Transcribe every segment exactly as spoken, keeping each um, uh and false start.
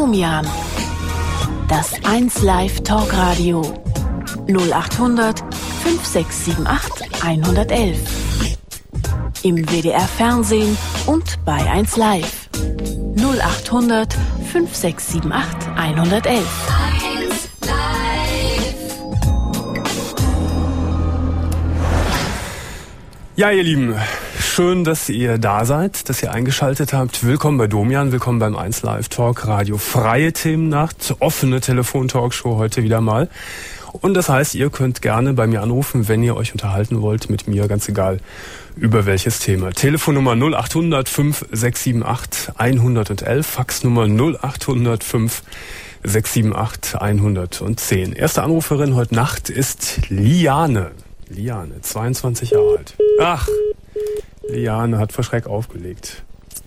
Domian. Das eins Live Talkradio. null achthundert fünf sechs sieben acht hundertelf. Im W D R Fernsehen und bei eins Live. null achthundert fünf sechs sieben acht hundertelf. eins Live. Ja, ihr Lieben, schön, dass ihr da seid, dass ihr eingeschaltet habt. Willkommen bei Domian, willkommen beim eins Live Talk Radio. Freie Themennacht, offene Telefon-Talkshow heute wieder mal. Und das heißt, ihr könnt gerne bei mir anrufen, wenn ihr euch unterhalten wollt mit mir, ganz egal über welches Thema. Telefonnummer null achthundert fünf sechs sieben acht hundertelf, Faxnummer null achthundert fünf sechs sieben acht hundertzehn. Erste Anruferin heute Nacht ist Liane. Liane, zweiundzwanzig Jahre alt. Ach, Liane hat vor Schreck aufgelegt.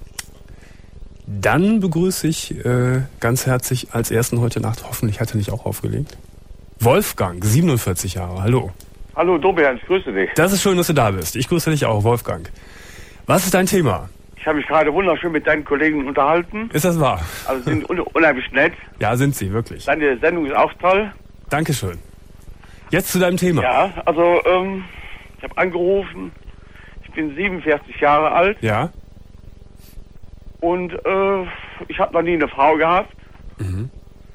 Dann begrüße ich äh, ganz herzlich als ersten heute Nacht, hoffentlich hat er nicht auch aufgelegt, Wolfgang, siebenundvierzig Jahre. Hallo. Hallo Domian, ich grüße dich. Das ist schön, dass du da bist. Ich grüße dich auch, Wolfgang. Was ist dein Thema? Ich habe mich gerade wunderschön mit deinen Kollegen unterhalten. Ist das wahr? Also sind un- unheimlich nett. Ja, sind sie, wirklich. Deine Sendung ist auch toll. Dankeschön. Jetzt zu deinem Thema. Ja, also ähm, ich habe angerufen. Ich bin siebenundvierzig Jahre alt. Ja? Und äh, ich habe noch nie eine Frau gehabt. Mhm.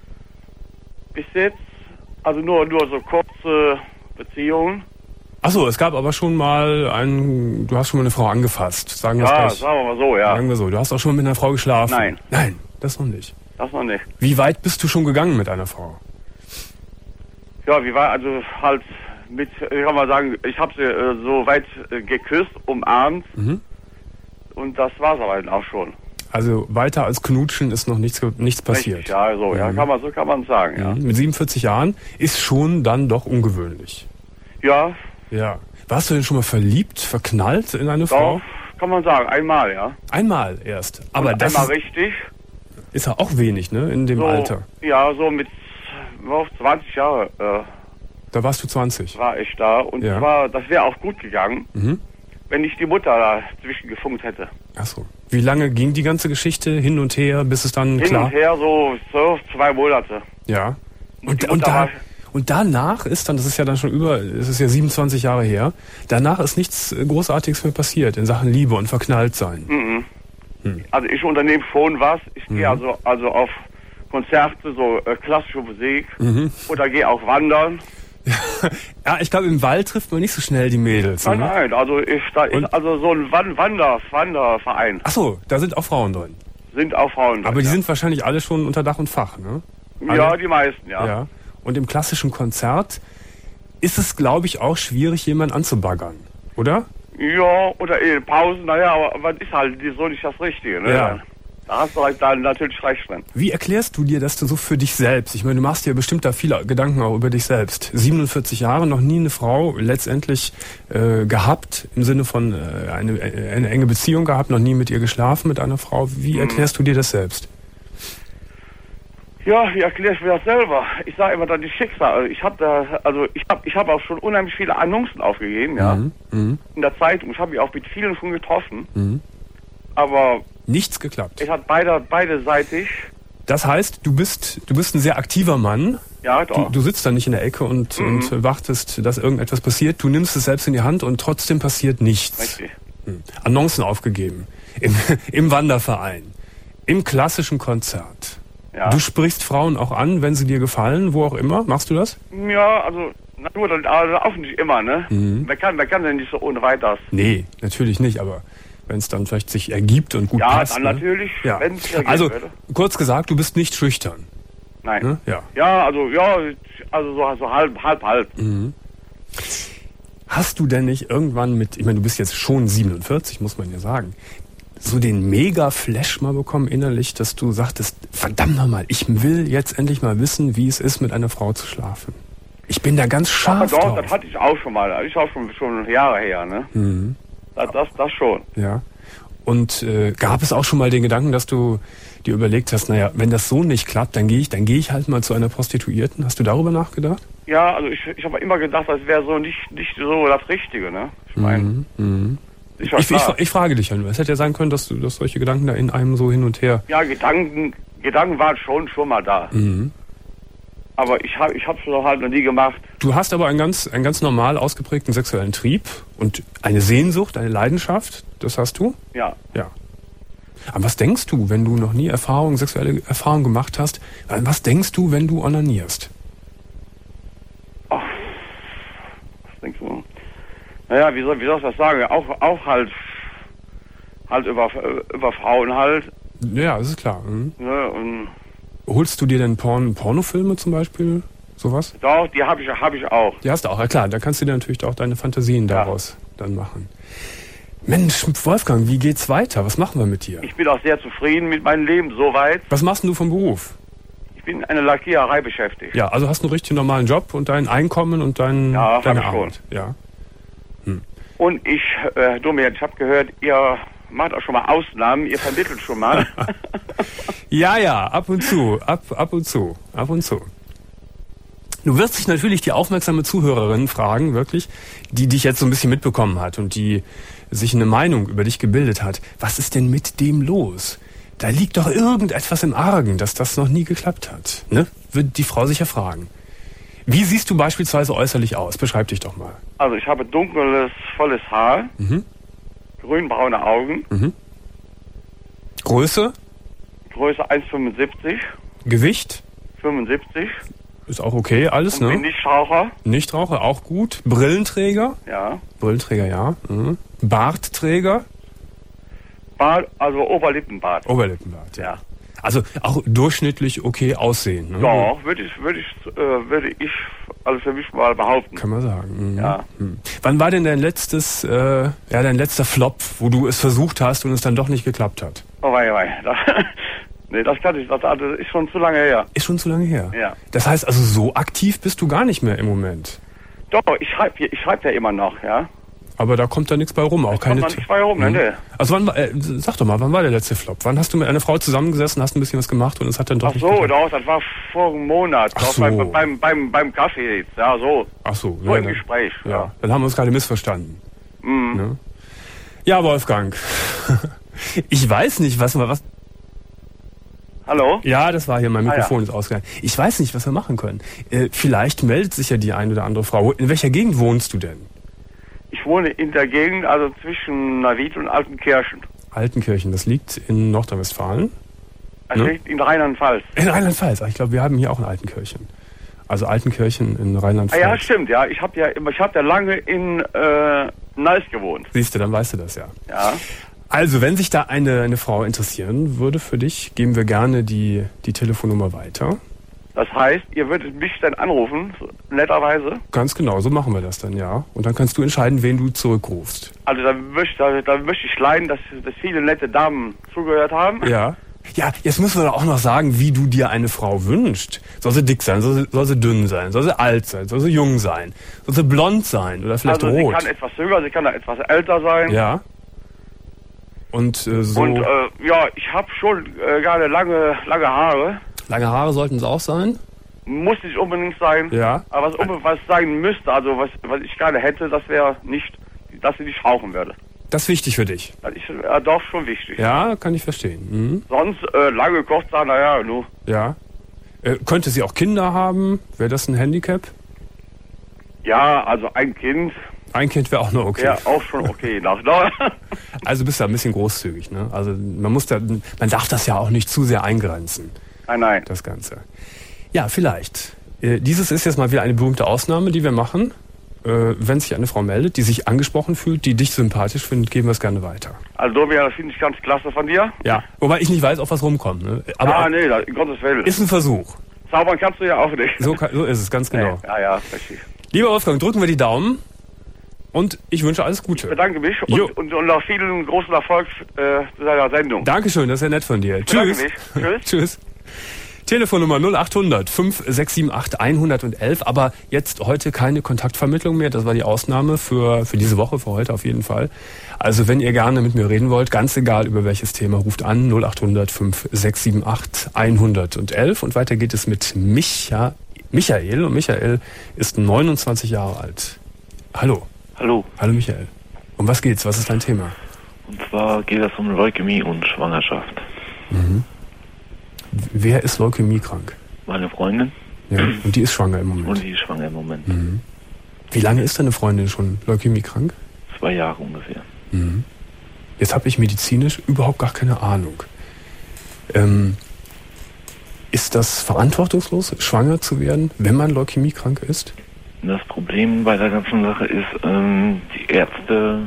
Bis jetzt. Also nur, nur so kurze Beziehungen. Achso, es gab aber schon mal einen, du hast schon mal eine Frau angefasst. Sagen wir es Ja, gleich. sagen wir mal so, ja. Sagen wir so. Du hast auch schon mal mit einer Frau geschlafen. Nein. Nein, das noch nicht. Das noch nicht. Wie weit bist du schon gegangen mit einer Frau? Ja, wie war also halt mit, ich kann mal sagen, ich habe sie äh, so weit äh, geküsst, umarmt. Mhm. Und das war's aber dann auch schon. Also weiter als Knutschen ist noch nichts, nichts passiert. Richtig, ja, so, ja, Mhm. kann man, so kann man sagen, ja. Mhm. Mit siebenundvierzig Jahren ist schon dann doch ungewöhnlich. Ja, Ja. Warst du denn schon mal verliebt, verknallt in eine Frau? doch, kann man sagen, einmal, ja. Einmal erst. Aber Und das einmal ist, richtig. ist ja auch wenig, ne, in dem So, Alter. Ja, so mit auf zwanzig Jahre äh, Da warst du zwanzig. war ich da. Und Ja. zwar, das wäre auch gut gegangen, Mhm. wenn nicht die Mutter dazwischen gefunkt hätte. Ach so. Wie lange ging die ganze Geschichte hin und her, bis es dann Hin klar? und her so, so zwei Monate. Ja. Und, die und, Mutter da, war- und danach ist dann, das ist ja dann schon über, es ist ja siebenundzwanzig Jahre her, danach ist nichts Großartiges mehr passiert in Sachen Liebe und Verknalltsein. Mhm. Hm. Also ich unternehme schon was. Ich Mhm. gehe also, also auf Konzerte, so äh, klassische Musik. Mhm. Oder gehe auch wandern. Ja, ich glaube, im Wald trifft man nicht so schnell die Mädels. Nein, Ne? nein, also ich, da Und- ist also so ein Wan- Wander, Wanderverein. Ach so, da sind auch Frauen drin. Sind auch Frauen drin, Aber die ja. sind wahrscheinlich alle schon unter Dach und Fach, ne? Ja, alle? die meisten, ja. Ja. Und im klassischen Konzert ist es, glaube ich, auch schwierig, jemanden anzubaggern, oder? Ja, oder in Pausen, naja, aber was ist halt so nicht das Richtige, ne? Ja. Da hast du halt dann natürlich recht drin. Wie erklärst du dir das denn so für dich selbst? Ich meine, du machst dir bestimmt da viele Gedanken auch über dich selbst. siebenundvierzig Jahre, noch nie eine Frau letztendlich äh, gehabt, im Sinne von äh, eine, eine enge Beziehung gehabt, noch nie mit ihr geschlafen, mit einer Frau. Wie erklärst du dir das selbst? Ja, wie erkläre ich mir das selber? Ich sage immer dann die Schicksal. Ich habe da, also ich habe ich hab auch schon unheimlich viele Annoncen aufgegeben, ja, Mhm. Mhm. in der Zeitung. Ich habe mich auch mit vielen schon getroffen, Mhm. aber Nichts geklappt. es hat beide, beideseitig, Das heißt, du bist, du bist ein sehr aktiver Mann. ja, Du, doch. du sitzt da nicht in der Ecke und, Mhm. und wartest, dass irgendetwas passiert. Du nimmst es selbst in die Hand und trotzdem passiert nichts. Richtig. Hm. Annoncen aufgegeben. Im, im Wanderverein. Im klassischen Konzert. Ja. Du sprichst Frauen auch an, wenn sie dir gefallen, wo auch immer. Machst du das? Ja, also, na nur, dann, also auch nicht immer, ne? Mhm. Man kann, man kann ja nicht so ohne weiteres. Nee, natürlich nicht, aber wenn es dann vielleicht sich ergibt und gut Ja, passt. dann ne? natürlich, Ja. wenn es ergeben Also, würde. kurz gesagt, du bist nicht schüchtern. Nein. Ne? Ja. Ja, also, ja, also so, so halb, halb, halb. Hast du denn nicht irgendwann mit, ich meine, du bist jetzt schon siebenundvierzig, muss man ja sagen, so den Mega-Flash mal bekommen innerlich, dass du sagtest, verdammt nochmal, ich will jetzt endlich mal wissen, wie es ist, mit einer Frau zu schlafen. Ich bin da ganz Aber scharf doch, drauf. das hatte ich auch schon mal. Das ist auch schon, schon Jahre her, ne? Mhm. Das, das, das schon. Ja. Und äh, gab es auch schon mal den Gedanken, dass du dir überlegt hast, naja, wenn das so nicht klappt, dann gehe ich, dann gehe ich halt mal zu einer Prostituierten. Hast du darüber nachgedacht? Ja, also ich, ich habe immer gedacht, das wäre so nicht, nicht so das Richtige, ne? Ich meine, Mhm. Mhm. ist ja Ich, ich, klar. ich frage dich ja nur. Es hätte ja sein können, dass du, dass solche Gedanken da in einem so hin und her. Ja, Gedanken Gedanken waren schon schon mal da. Mhm. Aber ich habe ich habe es halt noch nie gemacht. Du hast aber einen ganz, einen ganz normal ausgeprägten sexuellen Trieb und eine Sehnsucht, eine Leidenschaft. Das hast du? Ja. Ja. An was denkst du, wenn du noch nie Erfahrung, sexuelle Erfahrung gemacht hast? An was denkst du, wenn du onanierst? Ach, was denkst du? Naja, wie soll, wie soll ich das sagen? Auch, auch halt, halt über, über Frauen halt. Ja, das ist klar. Mhm. Ne, und Holst du dir denn Porn, Pornofilme zum Beispiel? Sowas? doch, die habe ich, hab ich auch. Die hast du auch, ja klar. Da kannst du dir natürlich auch deine Fantasien Ja. daraus dann machen. Mensch, Wolfgang, wie geht's weiter? Was machen wir mit dir? Ich bin auch sehr zufrieden mit meinem Leben, soweit. Was machst denn du vom Beruf? Ich bin in einer Lackiererei beschäftigt. Ja, also hast du einen richtig normalen Job und dein Einkommen und dein, Ja, deine hab ich Arbeit. Ja. Und ich, äh, Domian, ich habe gehört, ihr macht auch schon mal Ausnahmen, ihr vermittelt schon mal. Ja, ja, ab und zu, ab, ab und zu, ab und zu. Du wirst dich natürlich die aufmerksame Zuhörerin fragen, wirklich, die dich jetzt so ein bisschen mitbekommen hat und die sich eine Meinung über dich gebildet hat. Was ist denn mit dem los? Da liegt doch irgendetwas im Argen, dass das noch nie geklappt hat. Ne? Wird die Frau sicher fragen. Wie siehst du beispielsweise äußerlich aus? Beschreib dich doch mal. Also ich habe dunkles, volles Haar, Mhm. grünbraune Augen, Mhm. Größe, Größe eins Komma fünfundsiebzig, Gewicht, fünfundsiebzig, ist auch okay, alles, und bin ne? Nichtraucher, Nichtraucher, auch gut. Brillenträger, ja. Brillenträger, ja. Mhm. Bartträger, Bart, also Oberlippenbart. Oberlippenbart, ja. Ja. Also auch durchschnittlich okay aussehen, ne? Doch, würde ich, würde ich, äh, würde ich also für mich mal behaupten. Kann man sagen. Mhm. Ja. Mhm. Wann war denn dein letztes, äh, ja, dein letzter Flop, wo du es versucht hast und es dann doch nicht geklappt hat? Oh wei, wei. Das, nee, das kann ich, das, das ist schon zu lange her. Ist schon zu lange her. Ja. Das heißt also, so aktiv bist du gar nicht mehr im Moment. Doch, ich schreibe ich schreib ja immer noch, ja. Aber da kommt da nichts bei rum, auch keine. Kommt noch nichts bei rum, ne? Mhm. Nee. Also wann war, äh, sag doch mal, wann war der letzte Flop? Wann hast du mit einer Frau zusammengesessen, hast ein bisschen was gemacht und es hat dann doch Ach nicht so, geklappt? doch, das war vor einem Monat. Ach Doch, so. beim, beim, beim, beim Kaffee jetzt, ja, so. Ach so, So ja, im dann, Gespräch, ja. ja. Dann haben wir uns gerade missverstanden. Mhm. Ne? Ja, Wolfgang. Ich weiß nicht, was wir was. Hallo? Ja, das war hier, mein Ah, Mikrofon ist ausgegangen. Ich weiß nicht, was wir machen können. Äh, vielleicht meldet sich ja die ein oder andere Frau. In welcher Gegend wohnst du denn? Ich wohne in der Gegend, also zwischen Neuwied und Altenkirchen. Altenkirchen, das liegt in Nordrhein-Westfalen. Also Ne? liegt in Rheinland-Pfalz. In Rheinland-Pfalz. Ach, ich glaube, wir haben hier auch ein Altenkirchen. Also Altenkirchen in Ah Rheinland-Pfalz. ja, stimmt, ja. Ich habe ja, ich hab ja lange in äh, Neuss gewohnt. Siehst du, dann weißt du das ja. Ja. Also, wenn sich da eine, eine Frau interessieren würde für dich, geben wir gerne die, die Telefonnummer weiter. Das heißt, ihr würdet mich dann anrufen, so, netterweise. Ganz genau, so machen wir das dann, ja. Und dann kannst du entscheiden, wen du zurückrufst. Also da möchte, da, da möchte ich leiden, dass, dass viele nette Damen zugehört haben. Ja. Ja, jetzt müssen wir doch auch noch sagen, wie du dir eine Frau wünschst. Soll sie dick sein, soll sie, soll sie dünn sein, soll sie alt sein, soll sie jung sein, soll sie blond sein oder vielleicht Also rot. sie kann etwas jünger, sie kann auch etwas älter sein. Ja. Und äh, so Und äh, ja, ich habe schon äh, gerne lange, lange Haare. lange Haare sollten es auch sein. Muss nicht unbedingt sein. Ja. Aber was unbedingt was sein müsste, also was, was ich gerne hätte, das wäre nicht, dass sie nicht rauchen würde. Das ist wichtig für dich. Das ist äh, doch schon wichtig. Ja, kann ich verstehen. Mhm. Sonst äh, lange kurz sagen, naja, nur. Ja. Äh, könnte sie auch Kinder haben? Wäre das ein Handicap? Ja, also ein Kind Ein Kind wäre auch noch okay. wäre auch schon okay. Nach, nach. Also bist du ein bisschen großzügig, ne? Also man muss da, man darf das ja auch nicht zu sehr eingrenzen, Nein, nein. das Ganze. Ja, vielleicht. Äh, dieses ist jetzt mal wieder eine berühmte Ausnahme, die wir machen. Äh, wenn sich eine Frau meldet, die sich angesprochen fühlt, die dich sympathisch findet, geben wir es gerne weiter. Also Domian, das finde ich ganz klasse von dir. Ja. Wobei ich nicht weiß, ob was rumkommt, ne? Aber ah, nee, das, in Gottes Willen. ist ein Versuch. Zaubern kannst du ja auch nicht. So, kann, so ist es, ganz genau. Nee, ja, ja, richtig. Lieber Wolfgang, drücken wir die Daumen und ich wünsche alles Gute. Ich bedanke mich Jo. und, und, und noch vielen großen Erfolg äh, zu deiner Sendung. Dankeschön, das ist ja nett von dir. bedanke Tschüss. mich. Tschüss. Tschüss. Telefonnummer null acht hundert fünf sechs sieben acht hundertelf, aber jetzt heute keine Kontaktvermittlung mehr, das war die Ausnahme für, für diese Woche, für heute auf jeden Fall. Also wenn ihr gerne mit mir reden wollt, ganz egal über welches Thema, ruft an null acht hundert fünf sechs sieben acht hundertelf und weiter geht es mit Micha, Michael und Michael ist neunundzwanzig Jahre alt. Hallo. Hallo, Hallo Michael. Um was geht's? Was ist dein Thema? und zwar geht es um Leukämie und Schwangerschaft. Wer ist leukämiekrank? Meine Freundin. Ja, und die ist schwanger im Moment. Und die ist schwanger im Moment. Mhm. Wie lange ist deine Freundin schon leukämiekrank? Zwei Jahre ungefähr. Mhm. Jetzt habe ich medizinisch überhaupt gar keine Ahnung. Ähm, ist das verantwortungslos, schwanger zu werden, wenn man leukämiekrank ist? Das Problem bei der ganzen Sache ist, ähm, die Ärzte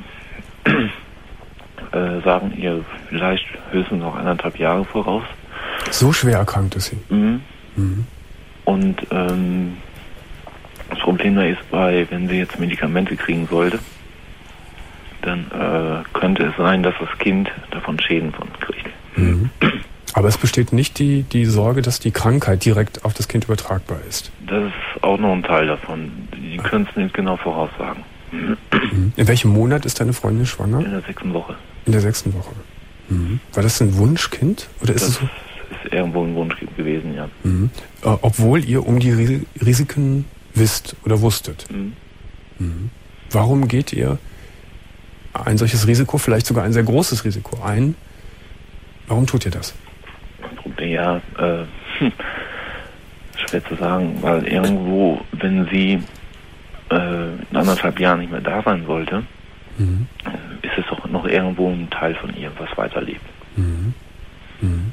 äh, sagen ihr vielleicht höchstens noch anderthalb Jahre voraus. So schwer erkrankt ist sie? Mhm. Mhm. Und ähm, das Problem da ist bei, wenn sie jetzt Medikamente kriegen sollte, dann äh, könnte es sein, dass das Kind davon Schäden von kriegt. Mhm. Aber es besteht nicht die, die Sorge, dass die Krankheit direkt auf das Kind übertragbar ist. Das ist auch noch ein Teil davon. Die können es nicht genau voraussagen. Mhm. In welchem Monat ist deine Freundin schwanger? In der sechsten Woche. In der sechsten Woche. Mhm. War das ein Wunschkind? Oder ist das es so? ist irgendwo ein Wunsch gewesen, ja. Mhm. Äh, obwohl ihr um die Ris- Risiken wisst oder wusstet. Mhm. Mhm. Warum geht ihr ein solches Risiko, vielleicht sogar ein sehr großes Risiko ein? Warum tut ihr das? Ja, äh, hm, schwer zu sagen, weil irgendwo, wenn sie äh, in anderthalb Jahren nicht mehr da sein sollte, Mhm. ist es doch noch irgendwo ein Teil von ihr, was weiterlebt. Mhm. Mhm.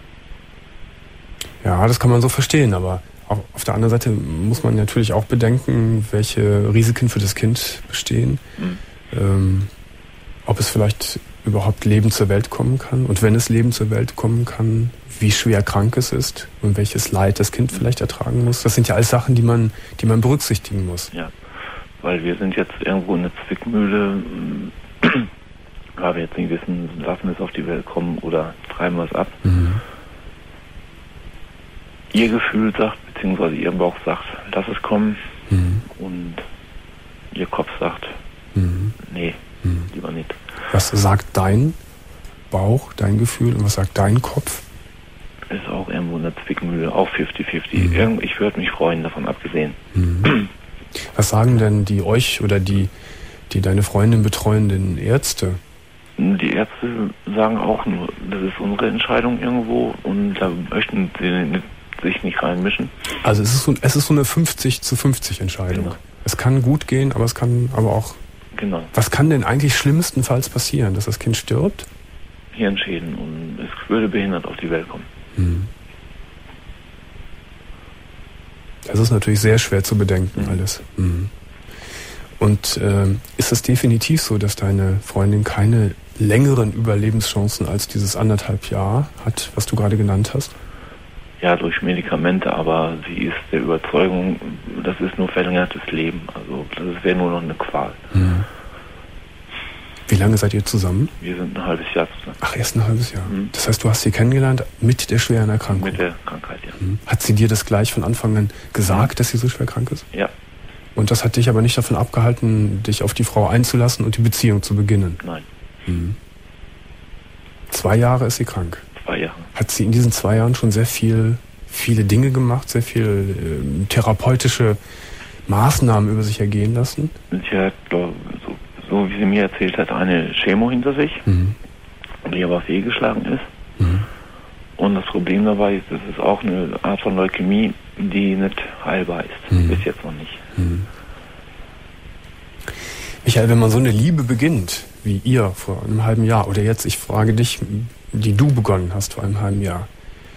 Ja, das kann man so verstehen, aber auch auf der anderen Seite muss man natürlich auch bedenken, welche Risiken für das Kind bestehen, Mhm. ähm, ob es vielleicht überhaupt Leben zur Welt kommen kann und wenn es Leben zur Welt kommen kann, wie schwer krank es ist und welches Leid das Kind vielleicht ertragen muss. Das sind ja alles Sachen, die man, die man berücksichtigen muss. Ja, weil wir sind jetzt irgendwo in der Zwickmühle, weil wir jetzt nicht wissen, lassen wir es auf die Welt kommen oder treiben wir es ab. Mhm. Ihr Gefühl sagt, beziehungsweise ihr Bauch sagt, lass es kommen, Mhm. und ihr Kopf sagt, Mhm. nee, Mhm. lieber nicht. Was sagt dein Bauch, dein Gefühl und was sagt dein Kopf? Ist auch irgendwo in der Zwickmühle, auch fünfzig fünfzig. Mhm. Irgend- Ich würde mich freuen, davon abgesehen. Mhm. Was sagen denn die euch oder die, die deine Freundin betreuenden Ärzte? Die Ärzte sagen auch nur, das ist unsere Entscheidung irgendwo und da möchten sie nicht, sich nicht reinmischen. Also es ist so, es ist so eine fünfzig zu fünfzig Entscheidung. Genau. Es kann gut gehen, aber es kann aber auch... Genau. Was kann denn eigentlich schlimmstenfalls passieren? Dass das Kind stirbt? Hirnschäden und es würde behindert auf die Welt kommen. Mhm. Das ist natürlich sehr schwer zu bedenken, Mhm. alles. Mhm. Und ähm, ist es definitiv so, dass deine Freundin keine längeren Überlebenschancen als dieses anderthalb Jahr hat, was du gerade genannt hast? Ja, durch Medikamente, aber sie ist der Überzeugung, das ist nur verlängertes Leben. Also das wäre nur noch eine Qual. Mhm. Wie lange seid ihr zusammen? Wir sind ein halbes Jahr zusammen. Ach, erst ein halbes Jahr. Mhm. Das heißt, du hast sie kennengelernt mit der schweren Erkrankung. Mit der Krankheit, ja. Mhm. Hat sie dir das gleich von Anfang an gesagt, dass sie so schwer krank ist? Ja, Und das hat dich aber nicht davon abgehalten, dich auf die Frau einzulassen und die Beziehung zu beginnen? nein, Mhm. Zwei Jahre ist sie krank. zwei Jahre. Hat sie in diesen zwei Jahren schon sehr viel, viele Dinge gemacht, sehr viel ähm, therapeutische Maßnahmen über sich ergehen lassen? Sie hat, glaub, so, so wie sie mir erzählt hat, eine Chemo hinter sich, Mhm. die aber fehlgeschlagen ist. Mhm. Und das Problem dabei ist, das ist auch eine Art von Leukämie, die nicht heilbar ist. Mhm. Bis jetzt noch nicht. Mhm. Michael, wenn man so eine Liebe beginnt, wie ihr vor einem halben Jahr, oder jetzt, ich frage dich, die du begonnen hast vor einem halben Jahr,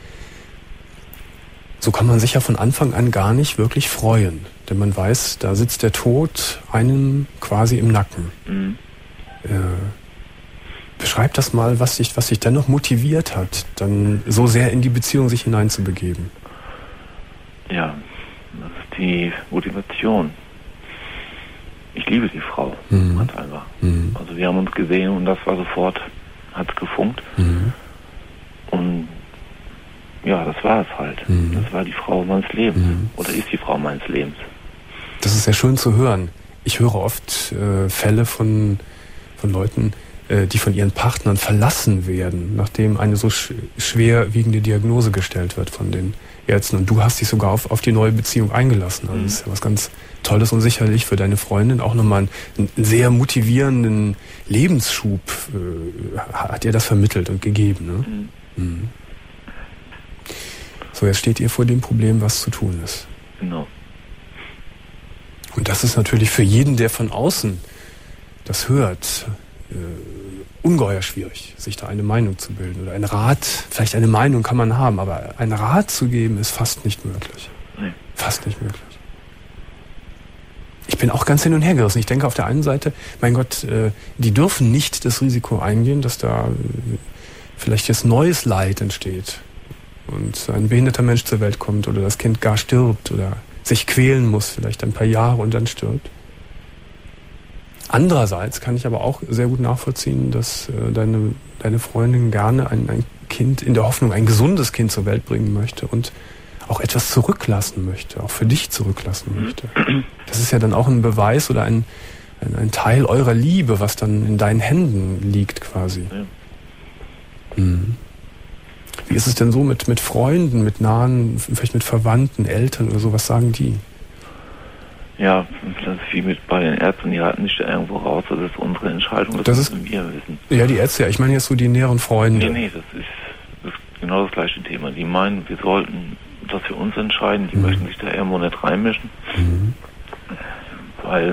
so kann man sich ja von Anfang an gar nicht wirklich freuen. Denn man weiß, da sitzt der Tod einem quasi im Nacken. Mhm. Äh, beschreib das mal, was dich, was dich dennoch motiviert hat, dann so sehr in die Beziehung sich hineinzubegeben. Ja, das ist die Motivation. Ich liebe die Frau, Mhm. ganz einfach. Mhm. Also wir haben uns gesehen und das war sofort, hat's gefunkt. Mhm. Und ja, das war es halt. Mhm. Das war die Frau meines Lebens. Mhm. Oder ist die Frau meines Lebens. Das ist sehr schön zu hören. Ich höre oft äh, Fälle von, von Leuten, äh, die von ihren Partnern verlassen werden, nachdem eine so sch schwerwiegende Diagnose gestellt wird von den Ärzten. Und du hast dich sogar auf, auf die neue Beziehung eingelassen. Also Mhm. das ist ja was ganz Tolles und sicherlich für deine Freundin auch nochmal einen, einen sehr motivierenden Lebensschub äh, hat ihr das vermittelt und gegeben. Ne? Mhm. Mhm. So, jetzt steht ihr vor dem Problem, was zu tun ist. Genau. Und das ist natürlich für jeden, der von außen das hört, äh, ungeheuer schwierig, sich da eine Meinung zu bilden. Oder ein Rat, vielleicht eine Meinung kann man haben, aber einen Rat zu geben, ist fast nicht möglich. Nee. Fast nicht möglich. Ich bin auch ganz hin und her gerissen. Ich denke auf der einen Seite, mein Gott, äh, die dürfen nicht das Risiko eingehen, dass da äh, vielleicht jetzt neues Leid entsteht und ein behinderter Mensch zur Welt kommt oder das Kind gar stirbt oder sich quälen muss, vielleicht ein paar Jahre und dann stirbt. Andererseits kann ich aber auch sehr gut nachvollziehen, dass äh, deine, deine Freundin gerne ein, ein Kind in der Hoffnung, ein gesundes Kind zur Welt bringen möchte und auch etwas zurücklassen möchte, auch für dich zurücklassen möchte. Das ist ja dann auch ein Beweis oder ein, ein, ein Teil eurer Liebe, was dann in deinen Händen liegt quasi. Ja. Mhm. Wie ist es denn so mit, mit Freunden, mit nahen, vielleicht mit Verwandten, Eltern oder so, was sagen die? Ja, das ist wie mit bei den Ärzten, die halten nicht irgendwo raus, das ist unsere Entscheidung, das, das müssen wir wissen. Ja, die Ärzte, ja, ich meine jetzt so die näheren Freunde. Nee, nee, das ist, das ist genau das gleiche Thema. Die meinen, wir sollten das für uns entscheiden, die mhm. möchten sich da irgendwo nicht reinmischen, mhm. weil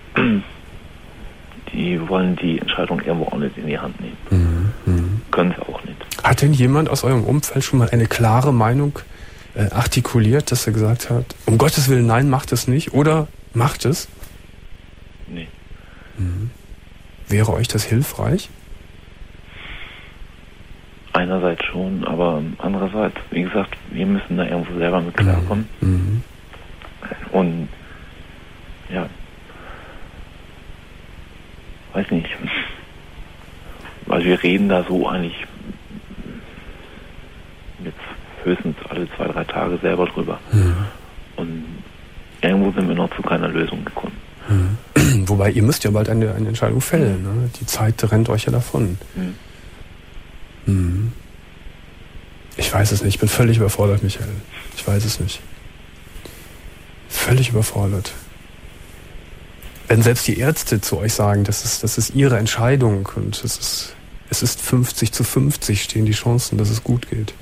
die wollen die Entscheidung irgendwo auch nicht in die Hand nehmen. Mhm. Mhm. Können sie auch nicht. Hat denn jemand aus eurem Umfeld schon mal eine klare Meinung äh, artikuliert, dass er gesagt hat, um Gottes Willen, nein, macht es nicht oder macht es? Nee. Mhm. Wäre euch das hilfreich? Einerseits schon, aber andererseits, wie gesagt, wir müssen da irgendwo selber mit klarkommen. Mhm. Und ja, weiß nicht. Weil wir reden da so eigentlich jetzt höchstens alle zwei, drei Tage selber drüber. Mhm. Und irgendwo sind wir noch zu keiner Lösung gekommen. Mhm. Wobei, ihr müsst ja bald eine, eine Entscheidung fällen. Ne? Die Zeit rennt euch ja davon. Mhm. Mhm. Ich weiß es nicht. Ich bin völlig überfordert, Michael. Ich weiß es nicht. Völlig überfordert. Wenn selbst die Ärzte zu euch sagen, das ist, das ist ihre Entscheidung und es ist, es ist fünfzig zu fünfzig stehen die Chancen, dass es gut geht.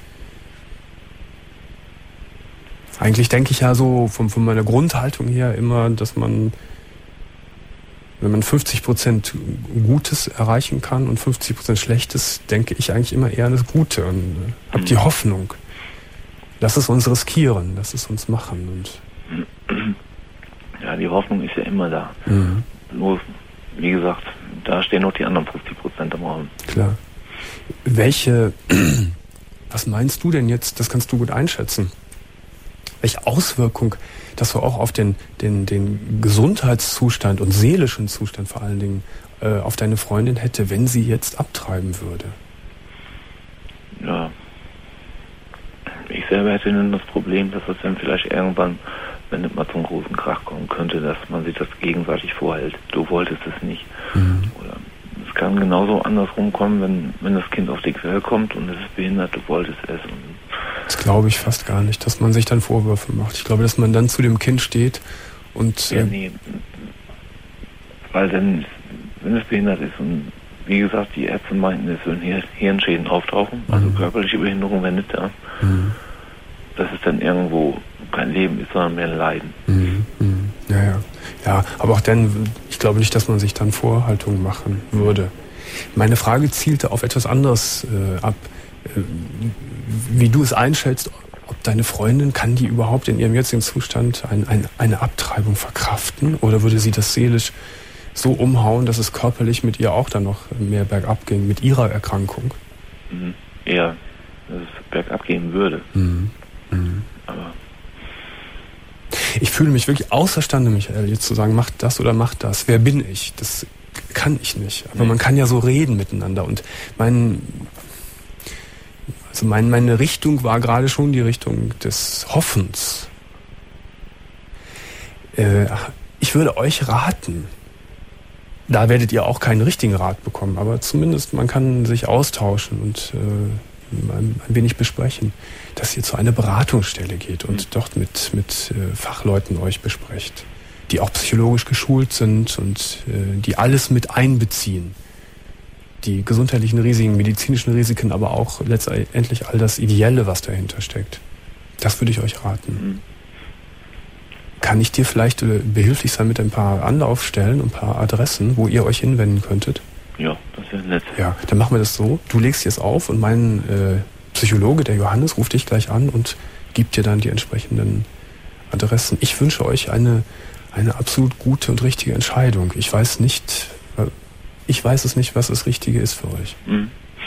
Eigentlich denke ich ja so von, von meiner Grundhaltung her immer, dass man, wenn man fünfzig Prozent Gutes erreichen kann und fünfzig Prozent Schlechtes, denke ich eigentlich immer eher an das Gute und äh, habe die Hoffnung. Lass es uns riskieren, lass es uns machen. Und ja, die Hoffnung ist ja immer da. Mhm. Nur, wie gesagt, da stehen noch die anderen fünfzig Prozent am Raum. Klar. Welche, was meinst du denn jetzt, das kannst du gut einschätzen, welche Auswirkung das so auch auf den, den, den Gesundheitszustand und seelischen Zustand vor allen Dingen äh, auf deine Freundin hätte, wenn sie jetzt abtreiben würde? Ja, ich selber hätte dann das Problem, dass es dann vielleicht irgendwann, wenn es mal zum großen Krach kommen könnte, dass man sich das gegenseitig vorhält. Du wolltest es nicht. Mhm. Oder es kann genauso andersrum kommen, wenn, wenn das Kind auf die Welt kommt und es ist behindert, du wolltest es. Und das glaube ich fast gar nicht, dass man sich dann Vorwürfe macht. Ich glaube, dass man dann zu dem Kind steht und... Ja, nee. Weil dann, wenn es behindert ist und wie gesagt, die Ärzte meinten, es würden Hir- Hirnschäden auftauchen, also mhm. körperliche Behinderung wäre nicht da. Mhm. Dass es dann irgendwo kein Leben ist, sondern mehr ein Leiden. Mhm. Mhm. Ja, ja. Ja, aber auch dann, ich glaube nicht, dass man sich dann Vorhaltungen machen würde. Meine Frage zielte auf etwas anderes äh, ab. Äh, wie du es einschätzt, ob deine Freundin, kann die überhaupt in ihrem jetzigen Zustand ein, ein, eine Abtreibung verkraften? Oder würde sie das seelisch so umhauen, dass es körperlich mit ihr auch dann noch mehr bergab ging, mit ihrer Erkrankung? Mhm. Ja, dass es bergab gehen würde. Mhm. Mhm. Aber ich fühle mich wirklich außerstande, Michael, jetzt zu sagen, mach das oder mach das. Wer bin ich? Das kann ich nicht. Aber nee. Man kann ja so reden miteinander. Und mein, also mein, meine Richtung war gerade schon die Richtung des Hoffens. Äh, ich würde euch raten, da werdet ihr auch keinen richtigen Rat bekommen, aber zumindest man kann sich austauschen und äh, ein, ein wenig besprechen, dass ihr zu einer Beratungsstelle geht und mhm. dort mit, mit äh, Fachleuten euch besprecht, die auch psychologisch geschult sind und äh, die alles mit einbeziehen. Die gesundheitlichen Risiken, medizinischen Risiken, aber auch letztendlich all das Ideelle, was dahinter steckt. Das würde ich euch raten. Mhm. Kann ich dir vielleicht äh, behilflich sein mit ein paar Anlaufstellen und ein paar Adressen, wo ihr euch hinwenden könntet? Ja, das wäre nett. Ja, dann machen wir das so. Du legst jetzt auf und mein äh, Psychologe, der Johannes, ruft dich gleich an und gibt dir dann die entsprechenden Adressen. Ich wünsche euch eine, eine absolut gute und richtige Entscheidung. Ich weiß nicht, äh, ich weiß es nicht, was das Richtige ist für euch. Mhm.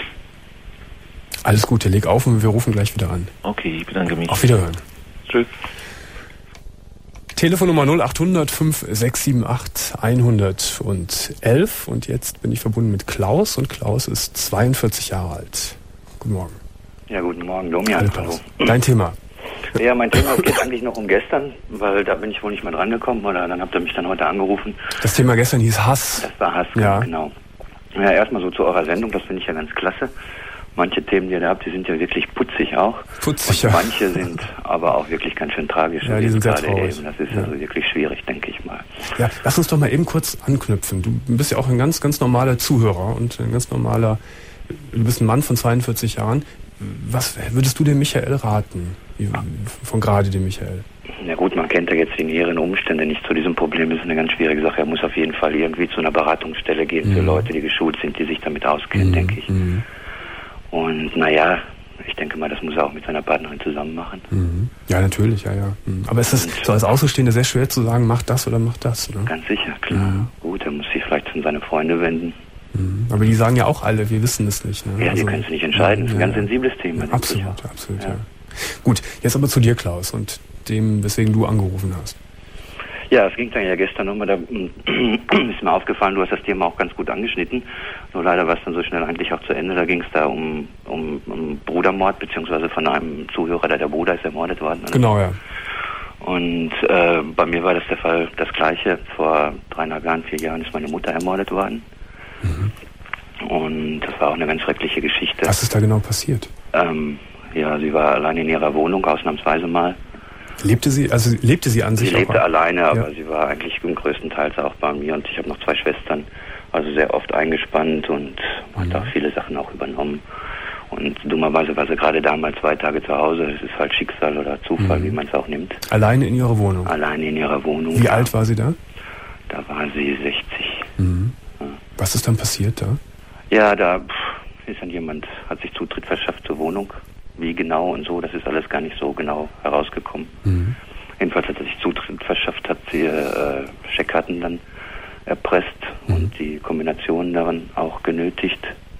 Alles Gute, leg auf und wir rufen gleich wieder an. Okay, ich bedanke mich. Auf Wiederhören. Tschüss. Telefonnummer null acht hundert fünf sechs sieben acht hundertelf und jetzt bin ich verbunden mit Klaus und Klaus ist zweiundvierzig Jahre alt. Guten Morgen. Ja, guten Morgen, Domian. Hallo. Dein Thema. Ja, mein Thema geht eigentlich noch um gestern, weil da bin ich wohl nicht mehr dran gekommen oder dann habt ihr mich dann heute angerufen. Das Thema gestern hieß Hass. Das war Hass, ja. Genau. Ja, erstmal so zu eurer Sendung, das finde ich ja ganz klasse. Manche Themen, die ihr da habt, die sind ja wirklich putzig auch. Putzig, und ja. Manche sind aber auch wirklich ganz schön tragisch. Ja, die sind sehr traurig. Eben. Das ist ja. also wirklich schwierig, denke ich mal. Ja, lass uns doch mal eben kurz anknüpfen. Du bist ja auch ein ganz, ganz normaler Zuhörer und ein ganz normaler, du bist ein Mann von zweiundvierzig Jahren. Was würdest du dem Michael raten? Von gerade dem Michael? Na gut, man kennt ja jetzt die näheren Umstände nicht zu diesem Problem. Das ist eine ganz schwierige Sache. Er muss auf jeden Fall irgendwie zu einer Beratungsstelle gehen mhm. für Leute, die geschult sind, die sich damit auskennen, mhm. denke ich. Mhm. Und naja, ich denke mal, das muss er auch mit seiner Partnerin zusammen machen. Mhm. Ja, natürlich, ja, ja. Mhm. Aber es ist so als Außenstehender sehr schwer zu sagen, mach das oder mach das. Ne? Ganz sicher, klar. Mhm. Gut, er muss sich vielleicht an seine Freunde wenden. Mhm. Aber die sagen ja auch alle, wir wissen es nicht. Ne? Ja, also, die können es nicht entscheiden. Das ist ein ja, ganz sensibles Thema. Ja, absolut, absolut, ja. ja. Gut, jetzt aber zu dir, Klaus, und dem, weswegen du angerufen hast. Ja, es ging dann ja gestern nochmal, da ist mir aufgefallen, du hast das Thema auch ganz gut angeschnitten. Nur leider war es dann so schnell eigentlich auch zu Ende. Da ging es da um, um, um Brudermord, beziehungsweise von einem Zuhörer, der der Bruder ist ermordet worden. Genau, ja. Und äh, bei mir war das der Fall das Gleiche. Vor dreieinhalb Jahren, vier Jahren ist meine Mutter ermordet worden. Mhm. Und das war auch eine ganz schreckliche Geschichte. Was ist da genau passiert? Ähm, ja, sie war allein in ihrer Wohnung, ausnahmsweise mal. Lebte sie, also lebte sie an sich? Sie lebte auch? alleine, aber ja. sie war eigentlich größtenteils auch bei mir und ich habe noch zwei Schwestern, also sehr oft eingespannt und mhm. hat auch viele Sachen auch übernommen. Und dummerweise war sie gerade damals zwei Tage zu Hause. Das ist halt Schicksal oder Zufall, mhm. wie man es auch nimmt. Alleine in ihrer Wohnung? Alleine in ihrer Wohnung. Wie ja. alt war sie da? Da war sie sechzig. Mhm. Ja. Was ist dann passiert da? Ja, da pff, ist dann jemand, hat sich Zutritt verschafft zur Wohnung. Wie genau und so, das ist alles gar nicht so genau herausgekommen. Mhm. Jedenfalls hat er sich Zutritt verschafft, hat sie äh, Scheckkarten dann erpresst mhm. und die Kombinationen daran auch genötigt.